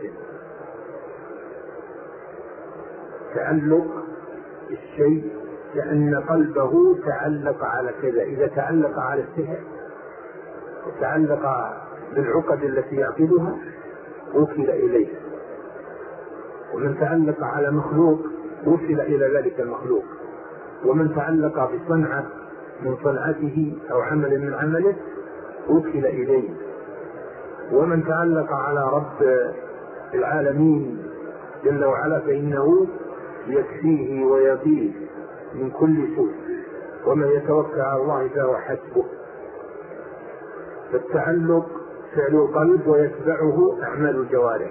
تعلق الشيء لأن قلبه تعلق على كذا. إذا تعلق على السحر وتعلق بالعقد التي يعقدها وكل إليه. ومن تعلق على مخلوق وصل إلى ذلك المخلوق. ومن تعلق بصنعة من صنعته أو عمل من عمله وكل إليه. ومن تعلق على رب العالمين جل وعلا فإنه يكفيه ويقيه من كل سوء، ومن يتوكل على الله فهو حسبه. فالتعلق فعل القلب ويتبعه أعمال الجوارح.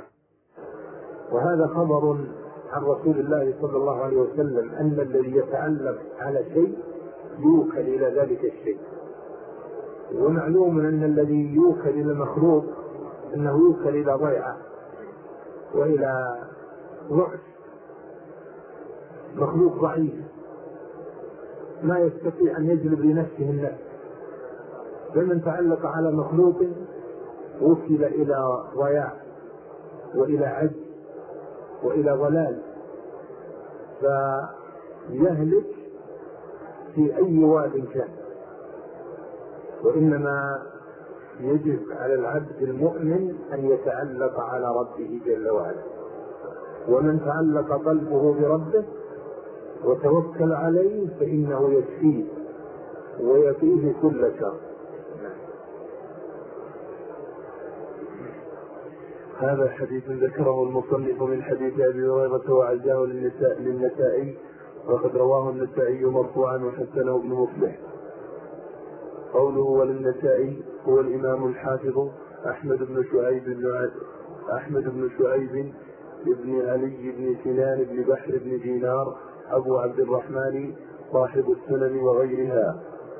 وهذا خبر عن رسول الله صلى الله عليه وسلم أن الذي يتعلق على شيء يوكل إلى ذلك الشيء. ومعلوم أن الذي يوكل إلى المخلوق أنه يوكل إلى ضيعة وإلى ضعف، مخلوق ضعيف ما يستطيع أن يجلب لنفسه النفس. فمن تعلق على مخلوق وكل إلى ضياع وإلى عجز وإلى ضلال، فيهلك في أي واد كان. وإنما يجب على العبد المؤمن أن يتعلق على ربه جل وعلا. ومن تعلق قلبه بربه وتوكل عليه فإنه يكفيه ويقيه كل شر. هذا حديث ذكره المصنف من حديث أبي هريرة وعزاه للنسائي، وقد رواه النسائي مرفوعا وحسنه ابن مفلح. قوله وللنسائي هو الإمام الحافظ أحمد بن شعيب بن علي بن سنان بن بحر بن دينار أبو عبد الرحمن صاحب السنن وغيرها.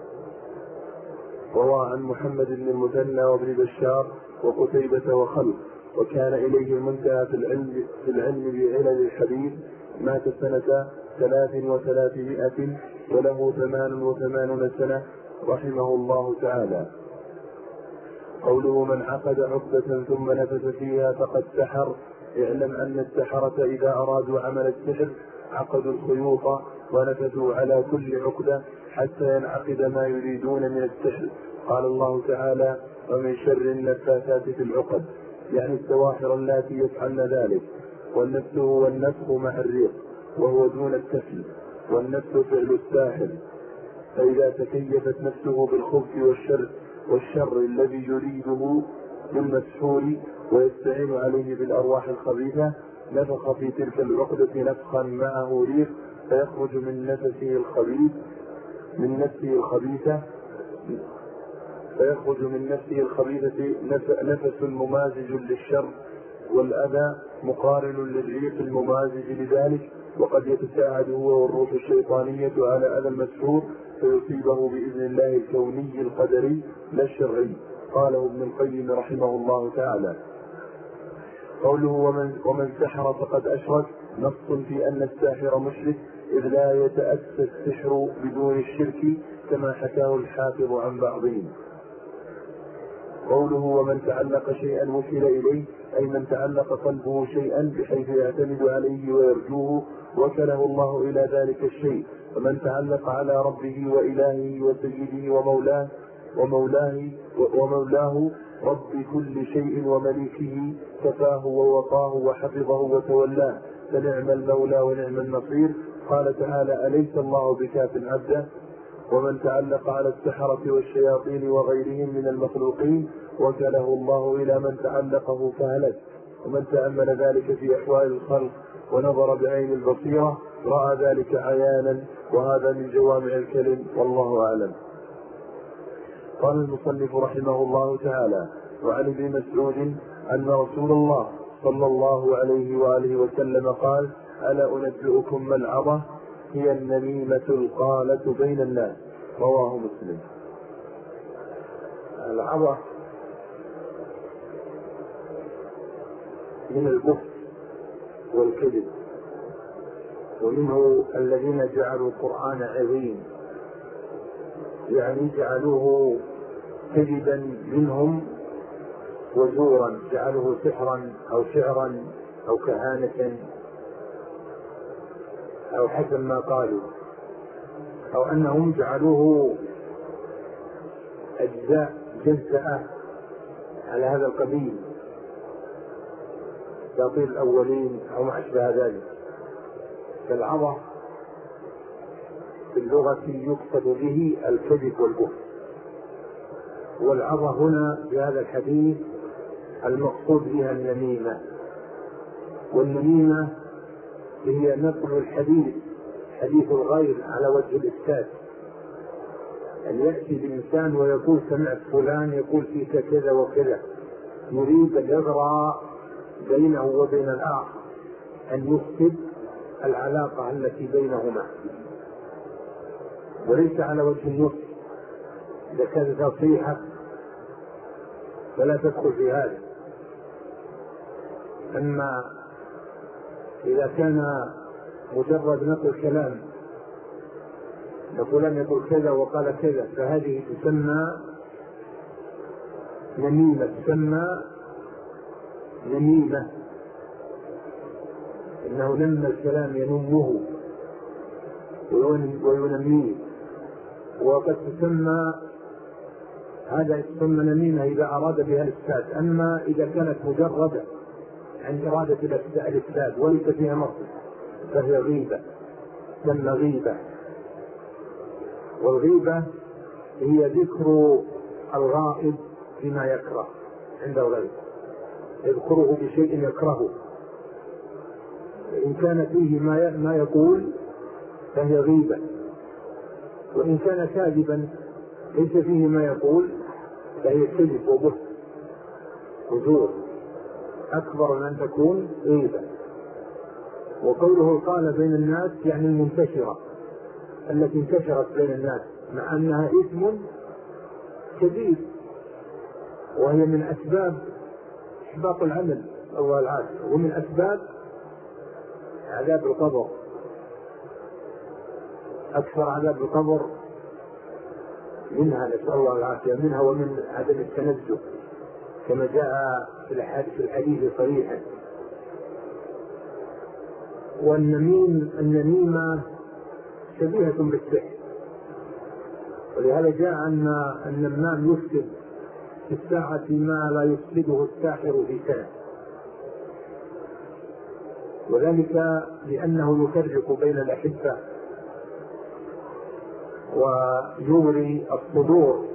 روى عن محمد بن المثنى وابن بشار وقتيبة وخلق، وكان إليه المنتهى في العلم بعلل الحديث. مات سنة 300 وله 88 سنة رحمه الله تعالى. قوله من عقد عقدة ثم نفث فيها فقد سحر، اعلم أن السحرة إذا أرادوا عمل السحر عقدوا الخيوط ونفثوا على كل عقدة حتى ينعقد ما يريدون من السحر. قال الله تعالى ومن شر النفاثات في العقد، يعني السواحر اللاتي يفعلن ذلك. والنفث هو النفخ مع الريق وهو دون التفل، والنفث فعل الساحر. فإذا تكيفت نفسه بالخبث والشر الذي يريده بالمسحور ويستعين عليه بالأرواح الخبيثة نفخ في تلك العقدة نفخا معه ريح فيخرج من نفسه الخبيثة نفس ممازج للشر والأذى مقارن للريح الممازج لذلك. وقد يتساعد هو والروح الشيطانية على أذى المسحور فيصيبه بإذن الله الكوني القدري لا الشرعي. قاله ابن القيم رحمه الله تعالى. قوله ومن سحر فقد أشرك نص في أن الساحر مشرك، إذ لا يتأتى السحر بدون الشرك كما حكاه الحافظ عن بعضهم. قوله ومن تعلق شيئا وكل إليه، أي من تعلق قلبه شيئا بحيث يعتمد عليه ويرجوه وكله الله إلى ذلك الشيء. فمن تعلق على ربه وإلهه وسيده ومولاه رب كل شيء ومليكه، كفاه ووقاه وحفظه وتولاه، فنعم المولى ونعم النصير. قال تعالى أليس الله بكاف عبده. ومن تعلق على السحرة والشياطين وغيرهم من المخلوقين وكله الله إلى من تعلقه فهلك. ومن تأمل ذلك في أحوال الخلق ونظر بعين البصيرة رأى ذلك عيانا، وهذا من جوامع الكلم، والله أعلم. قال المصنف رحمه الله تعالى: وعن ابن مسعود أن رسول الله صلى الله عليه وآله وسلم قال: ألا أنبئكم ما العظة؟ هي النميمة القالة بين الناس. رواه مسلم. العظة من البخل والكذب، ومنه الذين جعلوا القرآن عظيم، يعني جعلوه كذبا منهم وزورا، جعلوه سحرا أو شعرا أو كهانة أو حسب ما قالوا، أو أنهم جعلوه أجزاء جزأة على هذا القبيل، أساطير الأولين أو ما أشبه ذلك. فالعظة في اللغة يقصد به الكذب والبهت، والعظة هنا في هذا الحديث المقصود بها النميمة. والنميمة هي نقل الحديث، حديث الغير على وجه الإفساد، أن يأتي الإنسان ويقول سمعت فلان يقول فيك كذا وكذا، يريد أن يزرع بينه وبين الآخر، أن يفسد العلاقة التي بينهما، وليس على وجه النصح. إذا كانت نصيحة فلا تدخل في هذا. أما إذا كان مجرد نقل كلام، فلان يقول كذا وقال كذا، فهذه تسمى نميمة، إنه لما الكلام ينمه وينميه. وقد تسمى هذا تسمى نميمة إذا أراد بها الإفساد. أما إذا كانت مجردة عن إرادة الإفساد وليس فيها مصلحة فهي غيبة، تسمى غيبة. والغيبة هي ذكر الغائب فيما يكره عند الغيب، يذكره بشيء يكرهه، إن كان فيه ما يقول فهي غيبة، وإن كان كاذبا ليس فيه ما يقول فهي كذب وبهت وزور أكبر من أن تكون غيبة. وقوله قال بين الناس يعني المنتشرة التي انتشرت بين الناس، مع أنها إثم كبير، وهي من أسباب إحباط العمل الله العافية، ومن أسباب عذاب القبر. أكثر عذاب القبر منها، نسأل الله العافية، منها ومن عدم التنزه كما جاء في الحديث صريحا. والنميمة شبيهة بالسحر، ولهذا جاء أن النمام يفسد في الساعة ما لا يفسده الساحر في سنة، وذلك لأنه يفرق بين الأحبة ويوري الصدور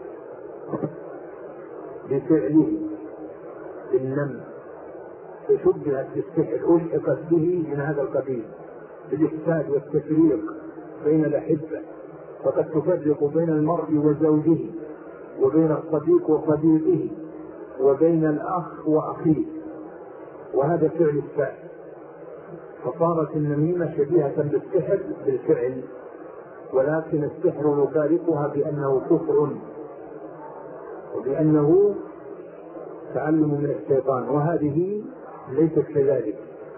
بفعله بالنم، فشبهت بالسحر ألحقت به من هذا القبيل بالإفساد والتفريق بين الأحبة. فقد تفرق بين المرء وزوجه، وبين الصديق وصديقه، وبين الأخ وأخيه، وهذا فعل السحر. فصارت النميمة شبيهة بالسحر بالفعل، ولكن السحر يفارقها بأنه كفر وبأنه تعلم من الشيطان، وهذه ليست كذلك،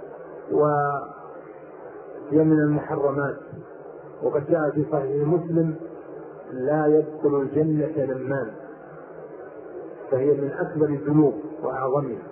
وهي من المحرمات. وقد جاء في صحيح مسلم: لا يدخل الجنة نمام، فهي من أكبر الذنوب وأعظمها.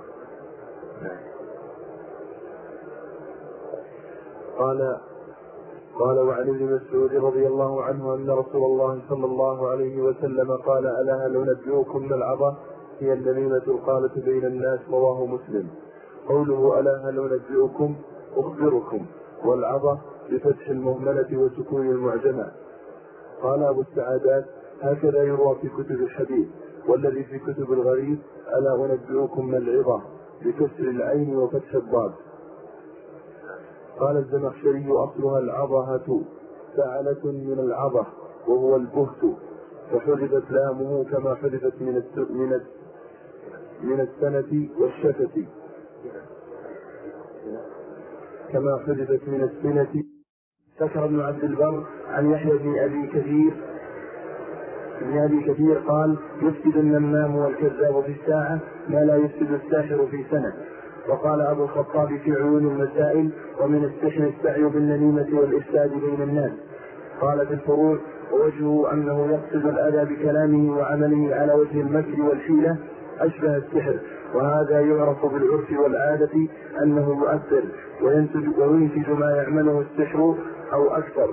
قال وعن ابن مسعود رضي الله عنه أن رسول الله صلى الله عليه وسلم قال: ألا هل أنبئكم ما العظة؟ هي النميمة القالة بين الناس. رواه مسلم. قوله ألا هل أنبئكم أخبركم، والعظة بفتح المهملة وسكون المعجمة. قال أبو السعادات: هكذا يروى في كتب الحديث، والذي في كتب الغريب: ألا أنبئكم ما العظة بكسر العين وفتح الضاد. قال الزمخشري: أصلها العظهة، فعلة من العظة وهو البهت، فحذفت لامه كما حذفت من السنة والشفة، كما حذفت من السنة. ذكر ابن عبد البر عن يحيى بن أبي كثير قال: يفسد النمام والكذاب في الساعة ما لا يفسد الساحر في سنة. وقال أبو الخطاب في عيون المسائل: ومن السحر السعي بالنميمة والإفساد بين الناس. قال في الفروع: ووجهه أنه يقصد الأذى بكلامه وعمله على وجه المكر والحيلة أشبه السحر، وهذا يعرف بالعرف والعادة أنه مؤثر وينتج ما يعمله السحر أو أكثر،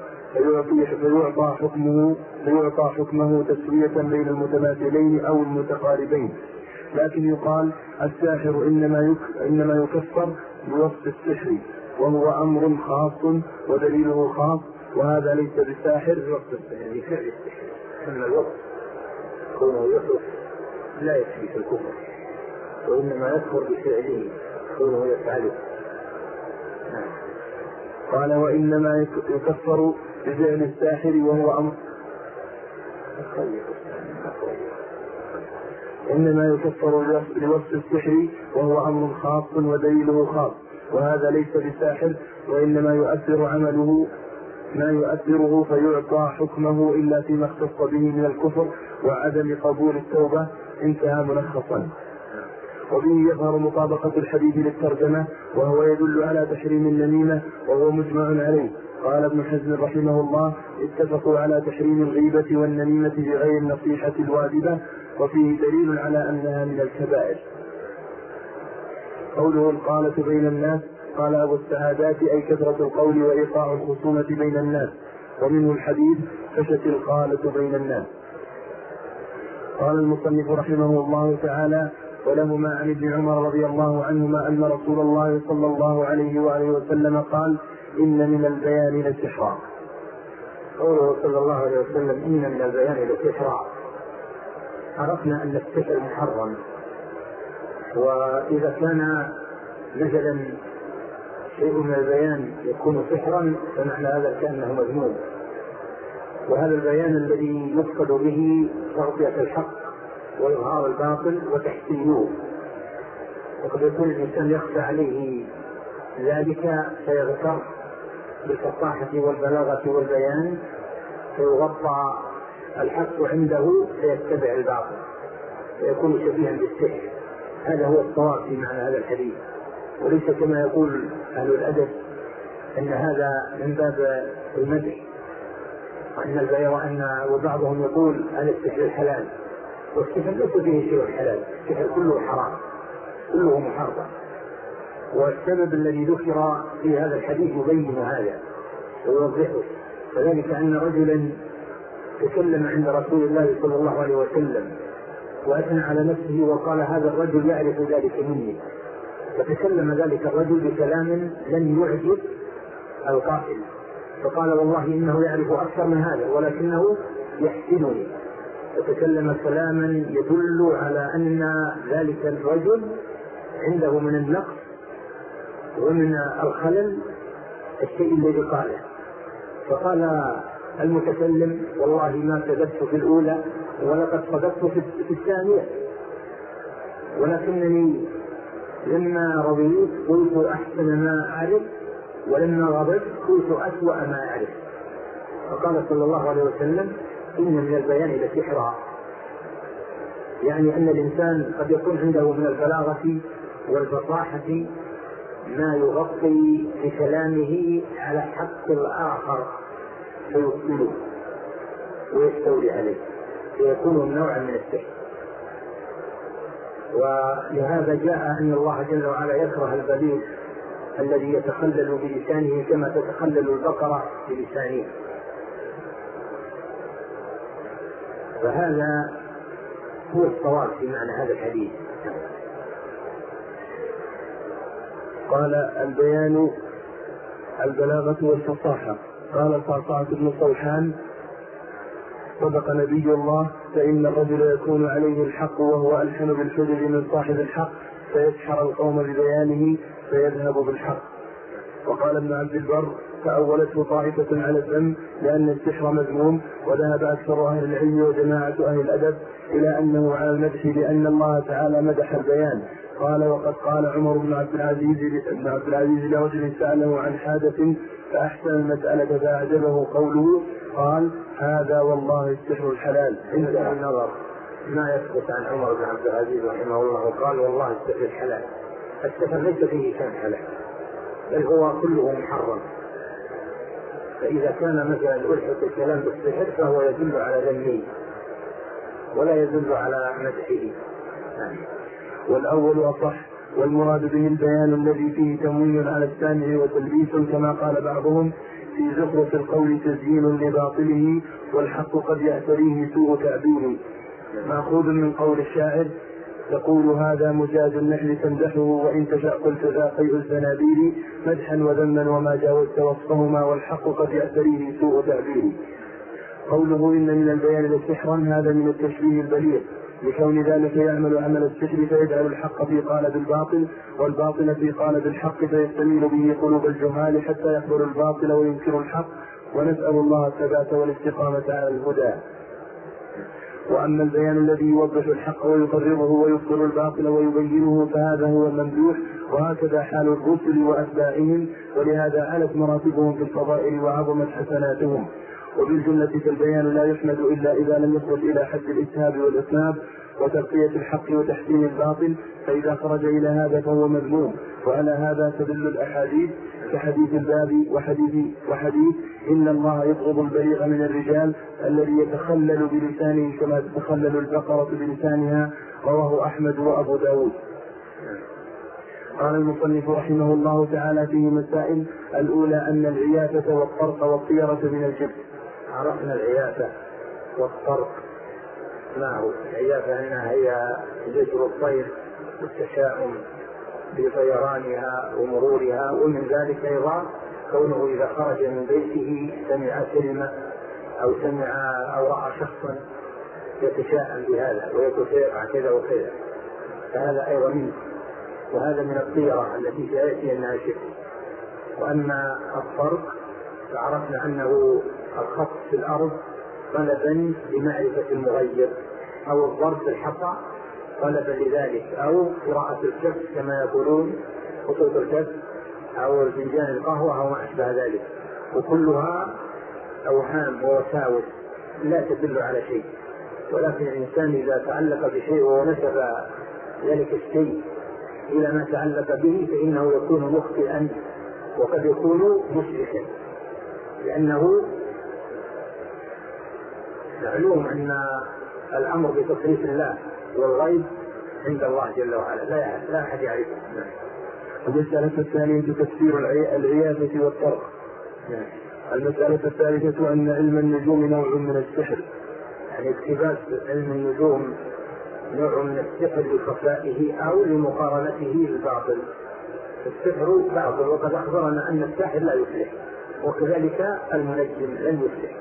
فيعطى حكمه تسوية بين المتماثلين أو المتقاربين. لكن يقال: الساحر إنما يكفر بوصف السحر، وهو أمر خاص ودليله خاص، وهذا ليس بساحر بوصف السحر. بفعل السحر، أما الوصف كونه يصف لا يكفي في الكفر، وإنما يكفر بفعله كونه يفعله. قال: وإنما يكفر بفعل الساحر وهو أمر إنما يكفر لوصف السحر وهو أمر خاص ودليله خاص، وهذا ليس بساحر، وإنما يؤثر عمله ما يؤثره فيعطى حكمه إلا فيما اختص به من الكفر وعدم قبول التوبة. انتهى ملخصا. وبه يظهر مطابقة الحديث للترجمة، وهو يدل على تحريم النميمة، وهو مجمع عليه. قال ابن حزم رحمه الله: اتفقوا على تحريم الغيبة والنميمة بغير النصيحة الواجبة، وفيه دليل على أنها من الكبائر. قوله القالة بين الناس، قال أبو السعادات: أي كثرة القول وإيقاع الخصومة بين الناس، ومنه الحديث: فشت القالة بين الناس. قال المصنف رحمه الله تعالى: ولهما عن ابن عمر رضي الله عنهما أن رسول الله صلى الله عليه وآله وسلم قال: إن من البيان لسحرا. قوله صلى الله عليه وسلم: إن من البيان لسحرا، عرفنا أن السحر محرم، وإذا كان مثلا شيء من البيان يكون سحرا فمعنى هذا كأنه مذموم، وهذا البيان الذي يقصد به تغطية الحق وإظهار الباطل وتحسينه، وقد يكون الإنسان يخفى عليه ذلك فيغتر بالفصاحة والبلاغة والبيان فيغطى الحق عنده فيتبع الباطل فيكون شبيها بالسحر. هذا هو الصواب في معنى هذا الحديث، وليس كما يقول أهل الأدب أن هذا من باب المدح، وبعضهم يقول هذا السحر الحلال، والسحر ليس فيه شيء حلال، السحر كله حرام، كله محرم. والسبب الذي ذكر في هذا الحديث يبين هذا ويوضحه، وذلك أن رجلا تكلم عند رسول الله صلى الله عليه وسلم وأثنى على نفسه وقال: هذا الرجل يعرف ذلك مني. فتكلم ذلك الرجل بكلام لم يعجب القائل، فقال: والله إنه يعرف أكثر من هذا ولكنه يحسنني. فتكلم كلاما يدل على أن ذلك الرجل عنده من النقص ومن الخلل الشيء الذي قاله. فقال المتكلم: والله ما كذبت في الأولى ولقد صدقت في الثانية، ولكنني لما رضيت قلت أحسن ما أعرف، ولما غضبت قلت أسوأ ما أعرف. فقال صلى الله عليه وسلم: إن من البيان لسحرا، يعني أن الإنسان قد يكون عنده من البلاغة والفصاحة ما يغطي بكلامه على حق الآخر فيبطله ويستولي عليه، فيكون نوعا من السحر. ولهذا جاء أن الله جل وعلا يكره البليغ الذي يتخلل بلسانه كما تتخلل البقرة بلسانه. فهذا هو الصواب في معنى هذا الحديث. قال: البيان البلاغة والفصاحة. قال صعصعة بن صوحان: صدق نبي الله، فإن الرجل يكون عليه الحق وهو ألحن بالحجج من صاحب الحق فيسحر القوم ببيانه فيذهب بالحق. وقال ابن عبد البر: تأولته طائفة على الذم لأن السحر مذموم، وذهب أكثر أهل العلم وجماعة أهل الأدب إلى أنه على المدح لأن الله تعالى مدح البيان. قال: وقد قال عمر بن عبد العزيز لرجل سأله عن حادث فأحسن المسألة فأعجبه قوله، قال: هذا والله السحر الحلال. انتهى النظر ما يثبت عن عمر بن عبد العزيز رحمه الله قال: والله السحر الحلال. السحر ليس فيه شيء حلال، بل هو كله محرم. فإذا كان مثلا ألحق الكلام بالسحر فهو يدل على ذمه ولا يدل على مدحه. والأول أصح، والمراد به البيان الذي فيه تمويل على السامع وتلبيس كما قال بعضهم: في زخرف القول تزيين لباطله، والحق قد يأتريه سوء تعبيره. مأخوذ من قول الشاعر: تقول هذا مجاز النحل تمدحه، وإن تشاء قلت ذا قيء الزنابير، مدحا وذما وما جاوزت وصفهما، والحق قد يأتريه سوء تعبيره. قوله إن من البيان لسحرا، هذا من التشبيه البليغ، لكون ذلك يعمل عمل السحر فيجعل الحق في قالب الباطل والباطل في قالب الحق، فيستميل به قلوب الجهال حتى يقبل الباطل وينكر الحق، ونسأل الله الثبات والاستقامة على الهدى. وأما البيان الذي يوضح الحق ويقرره ويبطل الباطل ويبينه فهذا هو الممدوح، وهكذا حال الرسل وأتباعهم، ولهذا علت مراتبهم في الفضائل وعظمت حسناتهم. وبالجملة فالبيان لا يحمد إلا إذا لم يصل إلى حد الإسهاب والإطناب وتغطية الحق وتحسين الباطل، فإذا خرج إلى هذا فهو مذموم. وعلى هذا تدل الأحاديث كحديث الباب وحديث إن الله يبغض البليغ من الرجال الذي يتخلل بلسانه كما تتخلل البقرة بلسانها، رواه أحمد وأبو داود. قال المصنف رحمه الله تعالى فيه مسائل: الأولى أن العيافة والطرق والطيرة من الجبت. عرفنا العيافة والطرق. ما هو العيافة؟ أنها هي زجر الطير والتشاؤم بطيرانها ومرورها، ومن ذلك أيضا كونه إذا خرج من بيته سمع كلمة أو سمع أو رأى شخصا يتشاءم بهذا ويقول سيقع كذا وكذا، فهذا أيضا منه. وهذا من الطيرة التي سيأتي أنها شرك. وأما الطرق فعرفنا أنه الخط في الأرض طلبا لمعرفة المغير، أو الضرب في الحصى طلبا لذلك، أو قراءة الكف كما يقولون خطوط الكف، أو الفنجان القهوة أو ما أشبه ذلك، وكلها أوهام ووساوس لا تدل على شيء. ولكن الإنسان إذا تعلق بشيء ونسب ذلك الشيء إلى ما تعلق به فإنه يكون مخطئا وقد يكون مشركا، لأنه معلوم أن الأمر بتصريف الله والغيب عند الله جل وعلا لا أحد يعرفه. المسألة الثانية تفسير العيافة والطرق. المسألة الثالثة أن علم النجوم نوع من السحر، يعني اقتباس علم النجوم نوع من السحر لخفائه أو لمقارنته بالباطل. السحر باطل، وقد أخبرنا أن الساحر لا يفلح، وكذلك المنجم لن يفلح.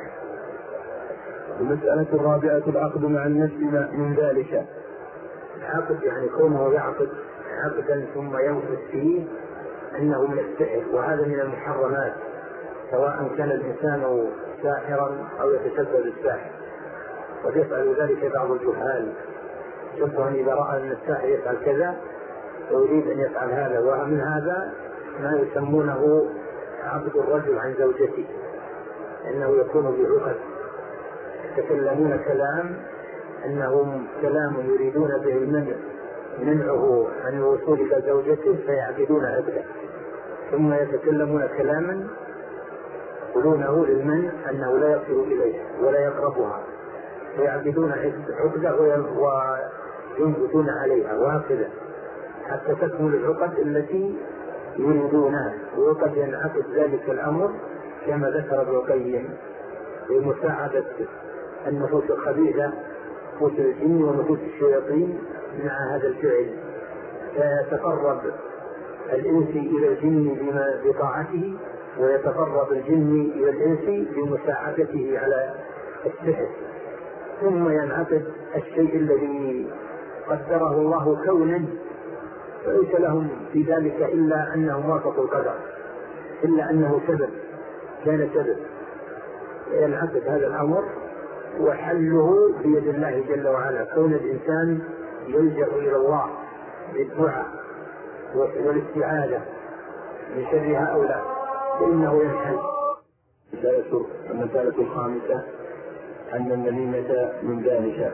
المسألة الرابعة العقد مع النفس من ذلك. العقد يعني كونه يعقد عقدا ثم ينفذ فيه أنه من السحر، وهذا من المحرمات، سواء كان الإنسان ساحرا أو يتشبه بالساحر. قد يفعل ذلك بعض الجهال، شبها إذا رأى أن الساحر يفعل كذا ويريد أن يفعل هذا. ومن هذا ما يسمونه عقد الرجل عن زوجته، أنه يكون بعقد، يتكلمون كلام أنهم كلام يريدون به المنع، منعه عن الوصول إلى زوجته فيعقدون عقده، ثم يتكلمون كلاما يقولونه للمنع أنه لا يصل إليها ولا يقربها، فيعقدون عقده وينبتون عليها وهكذا حتى تكمل العقد التي يريدونها. وقد ينعكس ذلك الأمر كما ذكر ابن القيم بمساعدة النفوس الخبيثة، نفوس الجن ونفوس الشياطين مع هذا الفعل، فيتقرب الإنس إلى الجن بطاعته، ويتقرب الجن إلى الإنس بمساعدته على السحر، ثم ينعقد الشيء الذي قدره الله كونا، فليس لهم في ذلك إلا أنهم وافقوا القدر، إلا أنه سبب، كان سبب، ينعقد هذا الأمر وحله بيد الله جل وعلا. كون الإنسان يلجأ إلى الله بالدعاء والاستعاذة من شر هؤلاء فإنه ينحل. المسألة الخامسة أن النميمة من ذلك.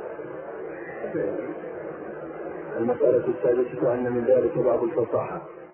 المسألة السادسة أن من ذلك بعض الفصاحة.